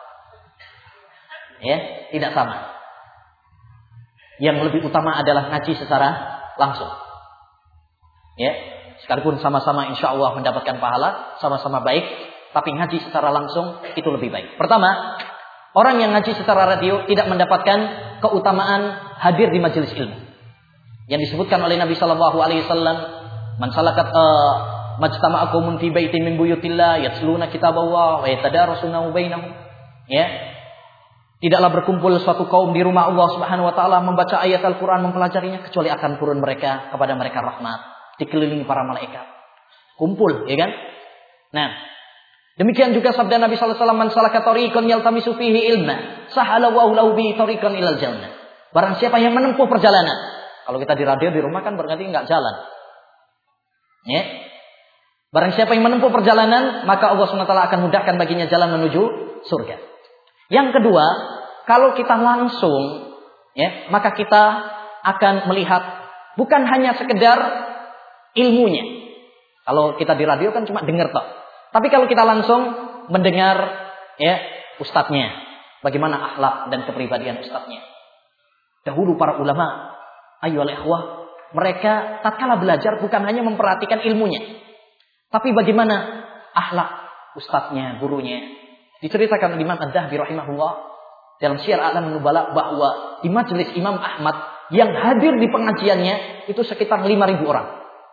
Ya, tidak sama. Yang lebih utama adalah ngaji secara langsung. Ya. Sekalipun sama-sama insya Allah mendapatkan pahala, sama-sama baik, tapi ngaji secara langsung itu lebih baik. Pertama, orang yang ngaji secara radio tidak mendapatkan keutamaan hadir di majelis ilmu. Yang disebutkan oleh Nabi sallallahu alaihi wasallam, "Man salakat majtama'a qaumun fi baitin min buyutillah yatluna kitaballah wa yatadarasunahu bainahum." Ya. Tidaklah berkumpul suatu kaum di rumah Allah Subhanahu wa taala membaca ayat Al-Qur'an, mempelajarinya, kecuali akan turun kepada mereka rahmat. Dikelilingi para malaikat. Kumpul, ya kan? Nah, demikian juga sabda Nabi sallallahu alaihi wasallam, "Man salaka tariqan yaltamisu fihi ilma, sahala Allahu lahu bihi tariqan ilal jannah." Barang siapa yang menempuh perjalanan. Kalau kita di radio di rumah kan berarti enggak jalan. Ya. Barang siapa yang menempuh perjalanan, maka Allah SWT akan mudahkan baginya jalan menuju surga. Yang kedua, kalau kita langsung, ya, maka kita akan melihat bukan hanya sekedar ilmunya. Kalau kita di radio kan cuma dengar toh. Tapi kalau kita langsung mendengar ya ustadznya, bagaimana akhlak dan kepribadian ustadznya. Dahulu para ulama, ayyuhal ikhwah, mereka tatkala belajar bukan hanya memperhatikan ilmunya, tapi bagaimana akhlak ustadznya, gurunya. Diceritakan Imam Adz-Dzahabi rahimahullah dalam Syiar A'lam Nubala bahwa di majelis Imam Ahmad yang hadir di pengajiannya itu sekitar 5.000 orang.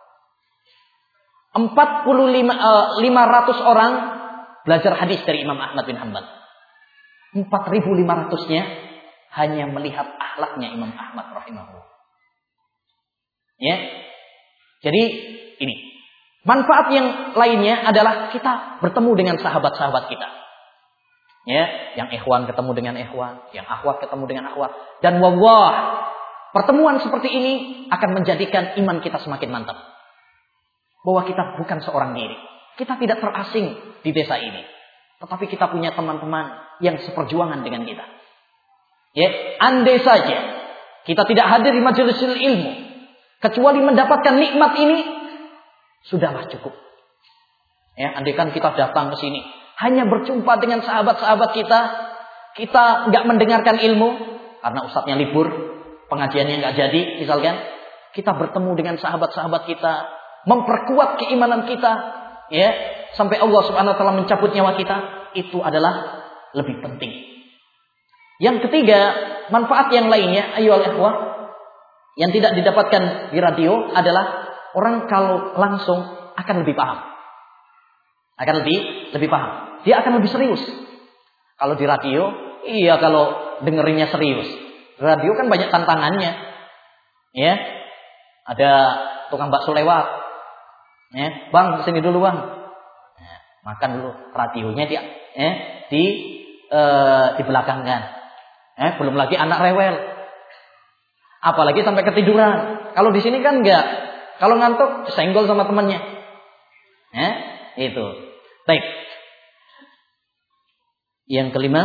500 orang belajar hadis dari Imam Ahmad bin Hanbal. 4.500-nya hanya melihat akhlaknya Imam Ahmad rahimahullah. Ya. Jadi ini. Manfaat yang lainnya adalah kita bertemu dengan sahabat-sahabat kita. Ya, yang ikhwan ketemu dengan ikhwan, yang akhwat ketemu dengan akhwat. Dan wallah, pertemuan seperti ini akan menjadikan iman kita semakin mantap. Bahwa kita bukan seorang diri. Kita tidak terasing di desa ini. Tetapi kita punya teman-teman yang seperjuangan dengan kita. Ya, andai saja kita tidak hadir di majelis ilmu, kecuali mendapatkan nikmat ini, sudahlah cukup. Ya, andai kan kita datang ke sini hanya berjumpa dengan sahabat-sahabat kita nggak mendengarkan ilmu karena ustadznya libur, pengajiannya nggak jadi, misalkan, kita bertemu dengan sahabat-sahabat kita, memperkuat keimanan kita, ya, sampai Allah Subhanahu wa taala mencabut nyawa kita, itu adalah lebih penting. Yang ketiga, manfaat yang lainnya, ayyuhal ikhwah, yang tidak didapatkan di radio adalah orang kalau langsung akan lebih paham. Akan lebih paham. Dia akan lebih serius. Kalau di radio, iya kalau dengerinnya serius. Radio kan banyak tantangannya. Ya. Ada tukang bakso lewat. Ya, "Bang, kesini dulu, Bang." Nah, makan dulu. Radionya di belakangkan. Belum lagi anak rewel. Apalagi sampai ketiduran. Kalau di sini kan enggak. Kalau ngantuk senggol sama temannya. Itu. Baik. Yang kelima,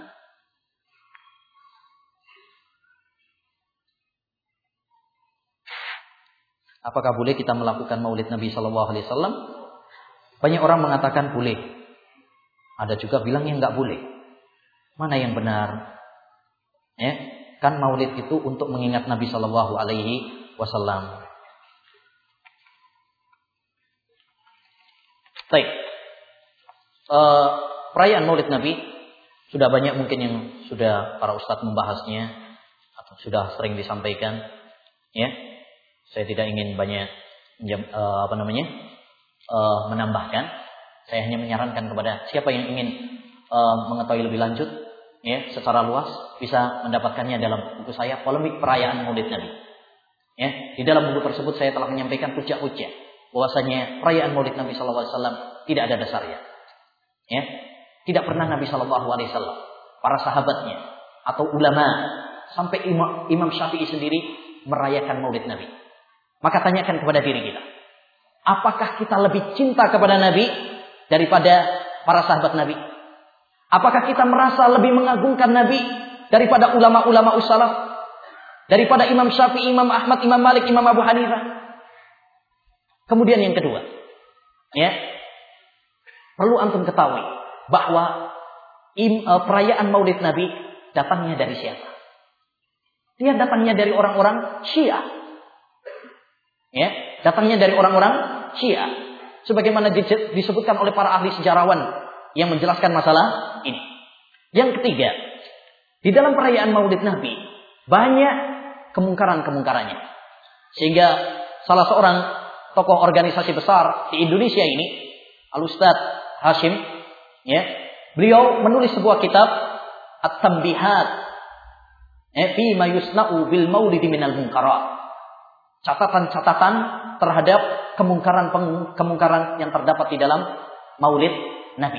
apakah boleh kita melakukan Maulid Nabi sallallahu alaihi wasallam? Banyak orang mengatakan boleh. Ada juga bilang yang enggak boleh. Mana yang benar? Ya, kan Maulid itu untuk mengingat Nabi sallallahu alaihi wasallam. Baik. Perayaan Maulid Nabi sudah banyak mungkin yang sudah para ustadz membahasnya atau sudah sering disampaikan. Ya, saya tidak ingin banyak menambahkan. Saya hanya menyarankan kepada siapa yang ingin mengetahui lebih lanjut, ya, secara luas, bisa mendapatkannya dalam buku saya, Polemik Perayaan Maulid Nabi. Ya, di dalam buku tersebut saya telah menyampaikan hujah-hujah bahwasanya perayaan Maulid Nabi SAW tidak ada dasarnya. Ya, tidak pernah Nabi SAW, para sahabatnya atau ulama, sampai Imam Syafi'i sendiri merayakan Maulid Nabi. Maka tanyakan kepada diri kita, apakah kita lebih cinta kepada Nabi daripada para sahabat Nabi? Apakah kita merasa lebih mengagungkan Nabi daripada ulama-ulama ussalaf? Daripada Imam Syafi'i, Imam Ahmad, Imam Malik, Imam Abu Hanifah? Kemudian yang kedua, ya, perlu antum ketahui bahwa perayaan Maulid Nabi datangnya dari siapa? Dia datangnya dari orang-orang Syiah. Ya, datangnya dari orang-orang Syiah. Sebagaimana disebutkan oleh para ahli sejarawan yang menjelaskan masalah ini. Yang ketiga, di dalam perayaan Maulid Nabi banyak kemungkaran-kemungkarannya. Sehingga salah seorang tokoh organisasi besar di Indonesia ini, Al-Ustadz Hashim, ya, beliau menulis sebuah kitab At-Tanbihat fi ma yusna'u bil maulidi minal munkarat. Catatan-catatan terhadap kemungkaran-kemungkaran yang terdapat di dalam Maulid Nabi.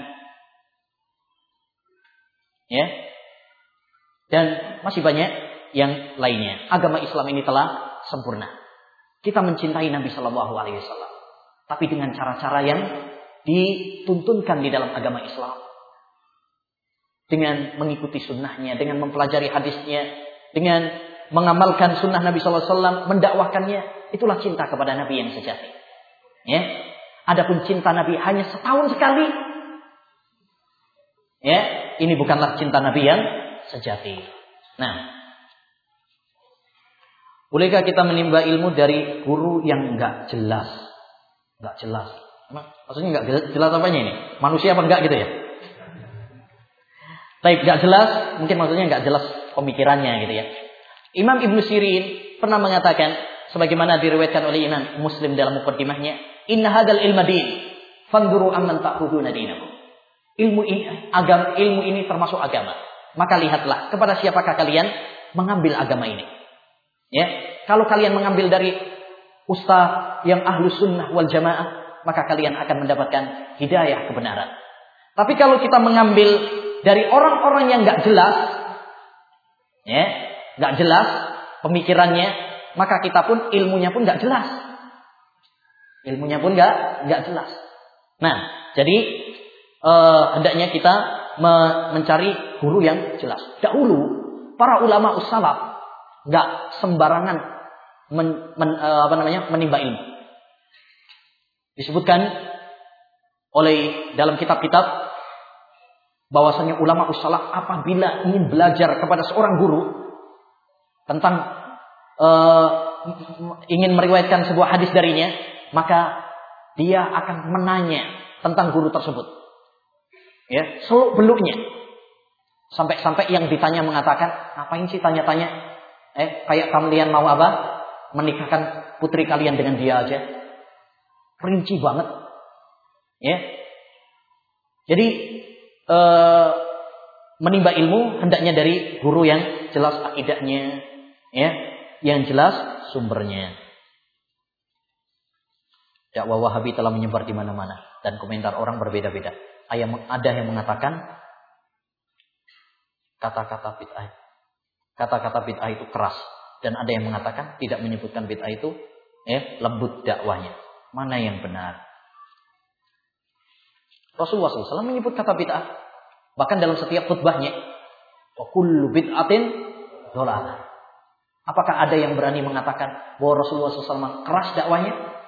Ya. Dan masih banyak yang lainnya. Agama Islam ini telah sempurna. Kita mencintai Nabi sallallahu alaihi wasallam, tapi dengan cara-cara yang dituntunkan di dalam agama Islam. Dengan mengikuti sunnahnya, dengan mempelajari hadisnya, dengan mengamalkan sunnah Nabi sallallahu alaihi wasallam, mendakwahkannya, itulah cinta kepada Nabi yang sejati. Ya. Adapun cinta Nabi hanya setahun sekali, ya, ini bukanlah cinta Nabi yang sejati. Nah, bolehkah kita menimba ilmu dari guru yang enggak jelas? Enggak jelas. Maksudnya enggak jelas apanya ini? Manusia apa enggak gitu ya? Tapi enggak jelas, mungkin maksudnya enggak jelas pemikirannya gitu ya. Imam Ibnu Sirin pernah mengatakan, sebagaimana diriwayatkan oleh Imam Muslim dalam muqaddimahnya, "Inna hadzal ilma din, fanzuru amman ta'khuduna dinakum." Ilmu ini termasuk agama. Maka lihatlah kepada siapakah kalian mengambil agama ini. Ya, kalau kalian mengambil dari ustaz yang ahlu sunnah wal jamaah, maka kalian akan mendapatkan hidayah kebenaran. Tapi kalau kita mengambil dari orang-orang yang nggak jelas, ya, nggak jelas pemikirannya, maka kita pun ilmunya pun nggak jelas. Ilmunya pun nggak jelas. Nah, jadi hendaknya kita mencari guru yang jelas. Dahulu para ulama ussalaf nggak sembarangan menimba ilmu. Disebutkan oleh dalam kitab-kitab bahwasanya ulama ussalaf apabila ingin belajar kepada seorang guru tentang ingin meriwayatkan sebuah hadis darinya, maka dia akan menanya tentang guru tersebut. Ya, seluk-beluknya. Sampai-sampai yang ditanya mengatakan, "Ngapain sih tanya-tanya? Kayak kalian mau apa? Menikahkan putri kalian dengan dia aja." Rinci banget. Ya. Jadi menimba ilmu hendaknya dari guru yang jelas akidahnya, ya, yang jelas sumbernya. Dakwah Wahabi telah menyebar di mana-mana dan komentar orang berbeda-beda. Ada yang mengatakan kata-kata bid'ah itu keras, dan ada yang mengatakan tidak menyebutkan bid'ah itu lembut dakwahnya. Mana yang benar? Rasulullah SAW menyebut kata bid'ah, bahkan dalam setiap khutbahnya, wa kullu bid'atin dhalalah. Apakah ada yang berani mengatakan bahwa Rasulullah SAW keras dakwahnya?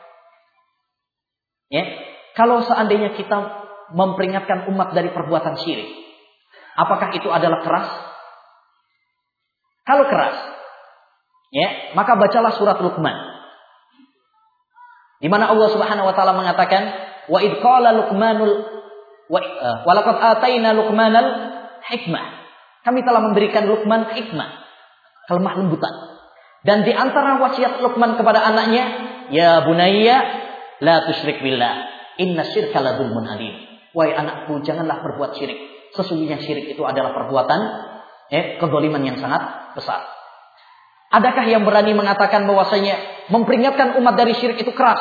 Ya, kalau seandainya kita memperingatkan umat dari perbuatan syirik, apakah itu adalah keras? Kalau keras, ya, maka bacalah surat Luqman, di mana Allah Subhanahu wa taala mengatakan, wa id qala Luqmanul wa laqad ataina Luqmanal hikmah. Kami telah memberikan Luqman hikmah, kelemah lembutan. Dan di antara wasiat Luqman kepada anaknya, ya bunayya la tusyrik billah, inna syirka la dzulmun alim. Wahai anakku, janganlah berbuat syirik. Sesungguhnya syirik itu adalah perbuatan kezaliman yang sangat besar. Adakah yang berani mengatakan bahwasanya memperingatkan umat dari syirik itu keras?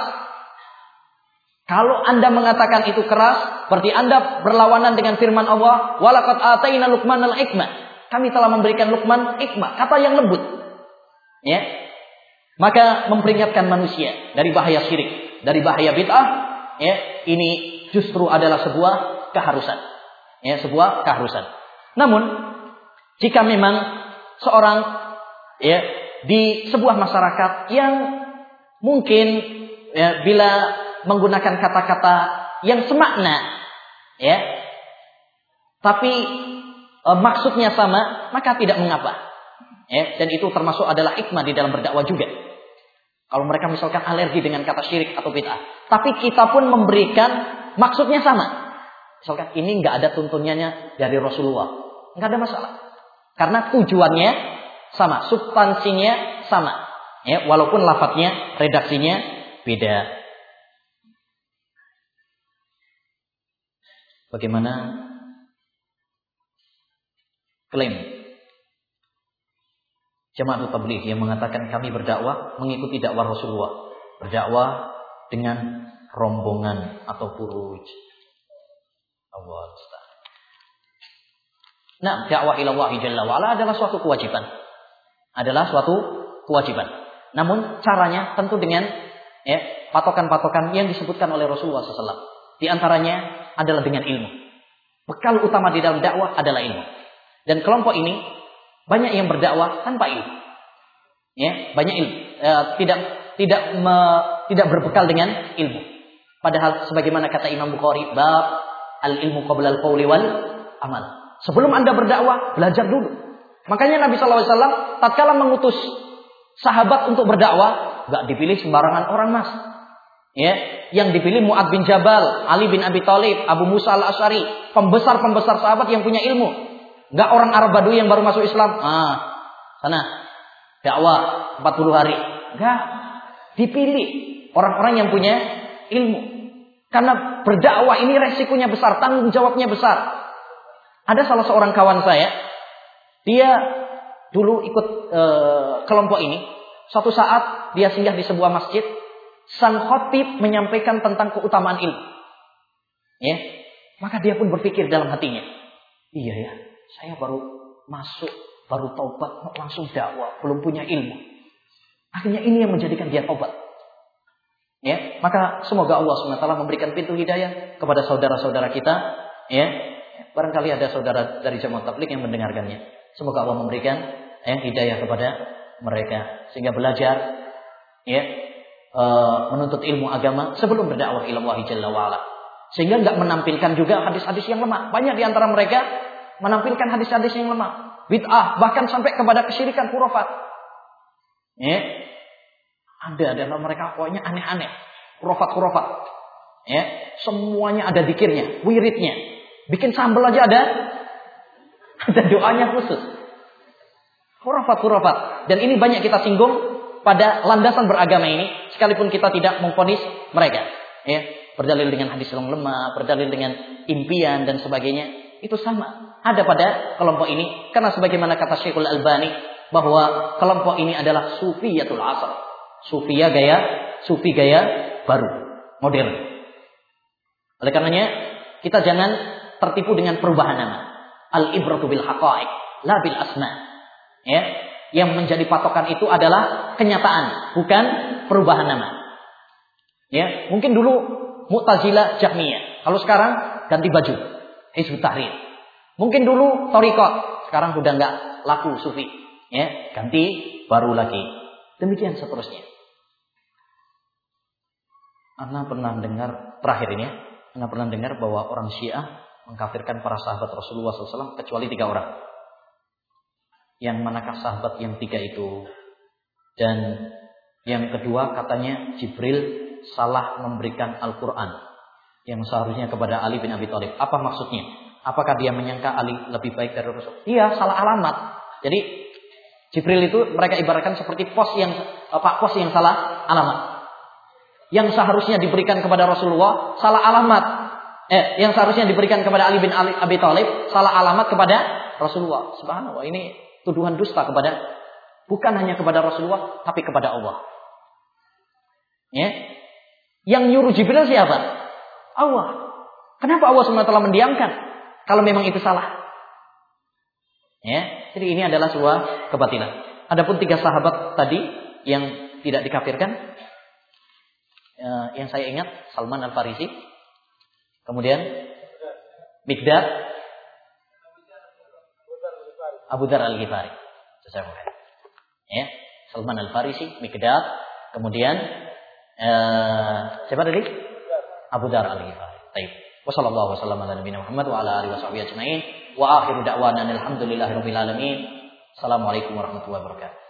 Kalau Anda mengatakan itu keras, berarti Anda berlawanan dengan firman Allah, wa laqad ataina Luqmanal hikmah. Kami telah memberikan Luqman hikmah, kata yang lembut. Ya. Maka memperingatkan manusia dari bahaya syirik, dari bahaya bid'ah, ya, ini justru adalah sebuah keharusan. Ya, sebuah keharusan. Namun, jika memang seorang, ya, di sebuah masyarakat yang mungkin, ya, bila menggunakan kata-kata yang semakna, ya, tapi maksudnya sama, maka tidak mengapa. Ya, dan itu termasuk adalah hikmah di dalam berdakwah juga. Kalau mereka misalkan alergi dengan kata syirik atau bid'ah, tapi kita pun memberikan maksudnya sama. Misalkan ini nggak ada tuntunannya dari Rasulullah, nggak ada masalah, karena tujuannya sama, substansinya sama. Ya, walaupun lafadznya, redaksinya beda. Bagaimana klaim Jamaatul Tabligh yang mengatakan kami berdakwah mengikuti dakwah Rasulullah, berdakwah dengan rombongan atau furuj? Allah Ustaz. Nah, dakwah ila Allah Jalla wa Ala adalah suatu kewajiban. Namun caranya tentu dengan patokan-patokan yang disebutkan oleh Rasulullah SAW. Di antaranya adalah dengan ilmu. Bekal utama di dalam dakwah adalah ilmu. Dan kelompok ini banyak yang berdakwah tanpa ilmu. Ya, banyak ilmu. Tidak berbekal dengan ilmu. Padahal sebagaimana kata Imam Bukhari, bab al-ilmu qabla al-qawli wal amal. Sebelum Anda berdakwah, belajar dulu. Makanya Nabi SAW tatkala mengutus sahabat untuk berdakwah, enggak dipilih sembarangan orang, Mas. Ya, yang dipilih Mu'ad bin Jabal, Ali bin Abi Thalib, Abu Musa al-Asy'ari, pembesar-pembesar sahabat yang punya ilmu. Enggak orang Arab Badui yang baru masuk Islam. Sana. dakwah 40 hari. Enggak. Dipilih orang-orang yang punya ilmu. Karena berdakwah ini resikonya besar, tanggung jawabnya besar. Ada salah seorang kawan saya, dia dulu ikut kelompok ini. Suatu saat dia singgah di sebuah masjid, sang khatib menyampaikan tentang keutamaan ilmu. Ya, maka dia pun berpikir dalam hatinya, iya ya, saya baru masuk, baru taubat, langsung dakwah, belum punya ilmu. Akhirnya ini yang menjadikan dia taubat. Ya, maka semoga Allah SWT memberikan pintu hidayah kepada saudara-saudara kita. Ya, barangkali ada saudara dari Jamaah Tabligh yang mendengarkannya. Semoga Allah memberikan hidayah kepada mereka sehingga belajar, ya, menuntut ilmu agama sebelum berdakwah ila Allah Jalla wa Ala. Sehingga enggak menampilkan juga hadis-hadis yang lemah. Banyak di antara mereka menampilkan hadis-hadis yang lemah, bid'ah, bahkan sampai kepada kesyirikan, khurafat. Ya. Ada mereka pokoknya aneh-aneh, khurafat. Ya, semuanya ada zikirnya, wiridnya. Bikin sambal aja ada doanya khusus. Khurafat. Dan ini banyak kita singgung pada landasan beragama ini, sekalipun kita tidak memvonis mereka. Ya, berdalil dengan hadis yang lemah, berdalil dengan impian dan sebagainya, itu sama. Ada pada kelompok ini, karena sebagaimana kata Syekhul Albani bahwa kelompok ini adalah sufiyatul asr. Sufi gaya baru, modern. Oleh karenanya kita jangan tertipu dengan perubahan nama. Al-ibratu bil haqa'iq, la bil asma. Ya, yang menjadi patokan itu adalah kenyataan, bukan perubahan nama. Ya, mungkin dulu Mu'tazilah, Jahmiyah, kalau sekarang ganti baju, Hizbut Tahrir. Mungkin dulu Thariqah, sekarang sudah enggak laku sufi. Ya, ganti baru lagi. Demikian seterusnya. Anda pernah dengar terakhir ini? Anda pernah dengar bahwa orang Syiah mengkafirkan para sahabat Rasulullah SAW kecuali 3 orang. Yang manakah sahabat yang 3 itu? Dan yang kedua katanya Jibril salah memberikan Al-Quran yang seharusnya kepada Ali bin Abi Thalib. Apa maksudnya? Apakah dia menyangka Ali lebih baik dari Rasul? Iya, salah alamat. Jadi Jibril itu mereka ibaratkan seperti pos yang salah alamat. Yang seharusnya diberikan kepada Rasulullah salah alamat. Yang seharusnya diberikan kepada Ali bin Abi Thalib salah alamat kepada Rasulullah. Subhanallah, ini tuduhan dusta kepada, bukan hanya kepada Rasulullah tapi kepada Allah. Ya. Yang nyuruh Jibril siapa? Allah. Kenapa Allah SWT mendiamkan kalau memang itu salah? Ya. Jadi ini adalah sebuah kebatilan. Adapun 3 sahabat tadi yang tidak dikafirkan, yang saya ingat Salman Al-Farisi, kemudian Miqdad, Abu Dzar Al-Ghifari. Ya, Salman Al-Farisi, Miqdad, kemudian siapa tadi? Abu Dzar Al-Ghifari. Baik. Wassallallahu wasallam ala nabiyina Muhammad wa ala alihi washabihi ajmain. Wa akhiru da'wana alhamdulillahirabbil alamin. Assalamualaikum warahmatullahi wabarakatuh.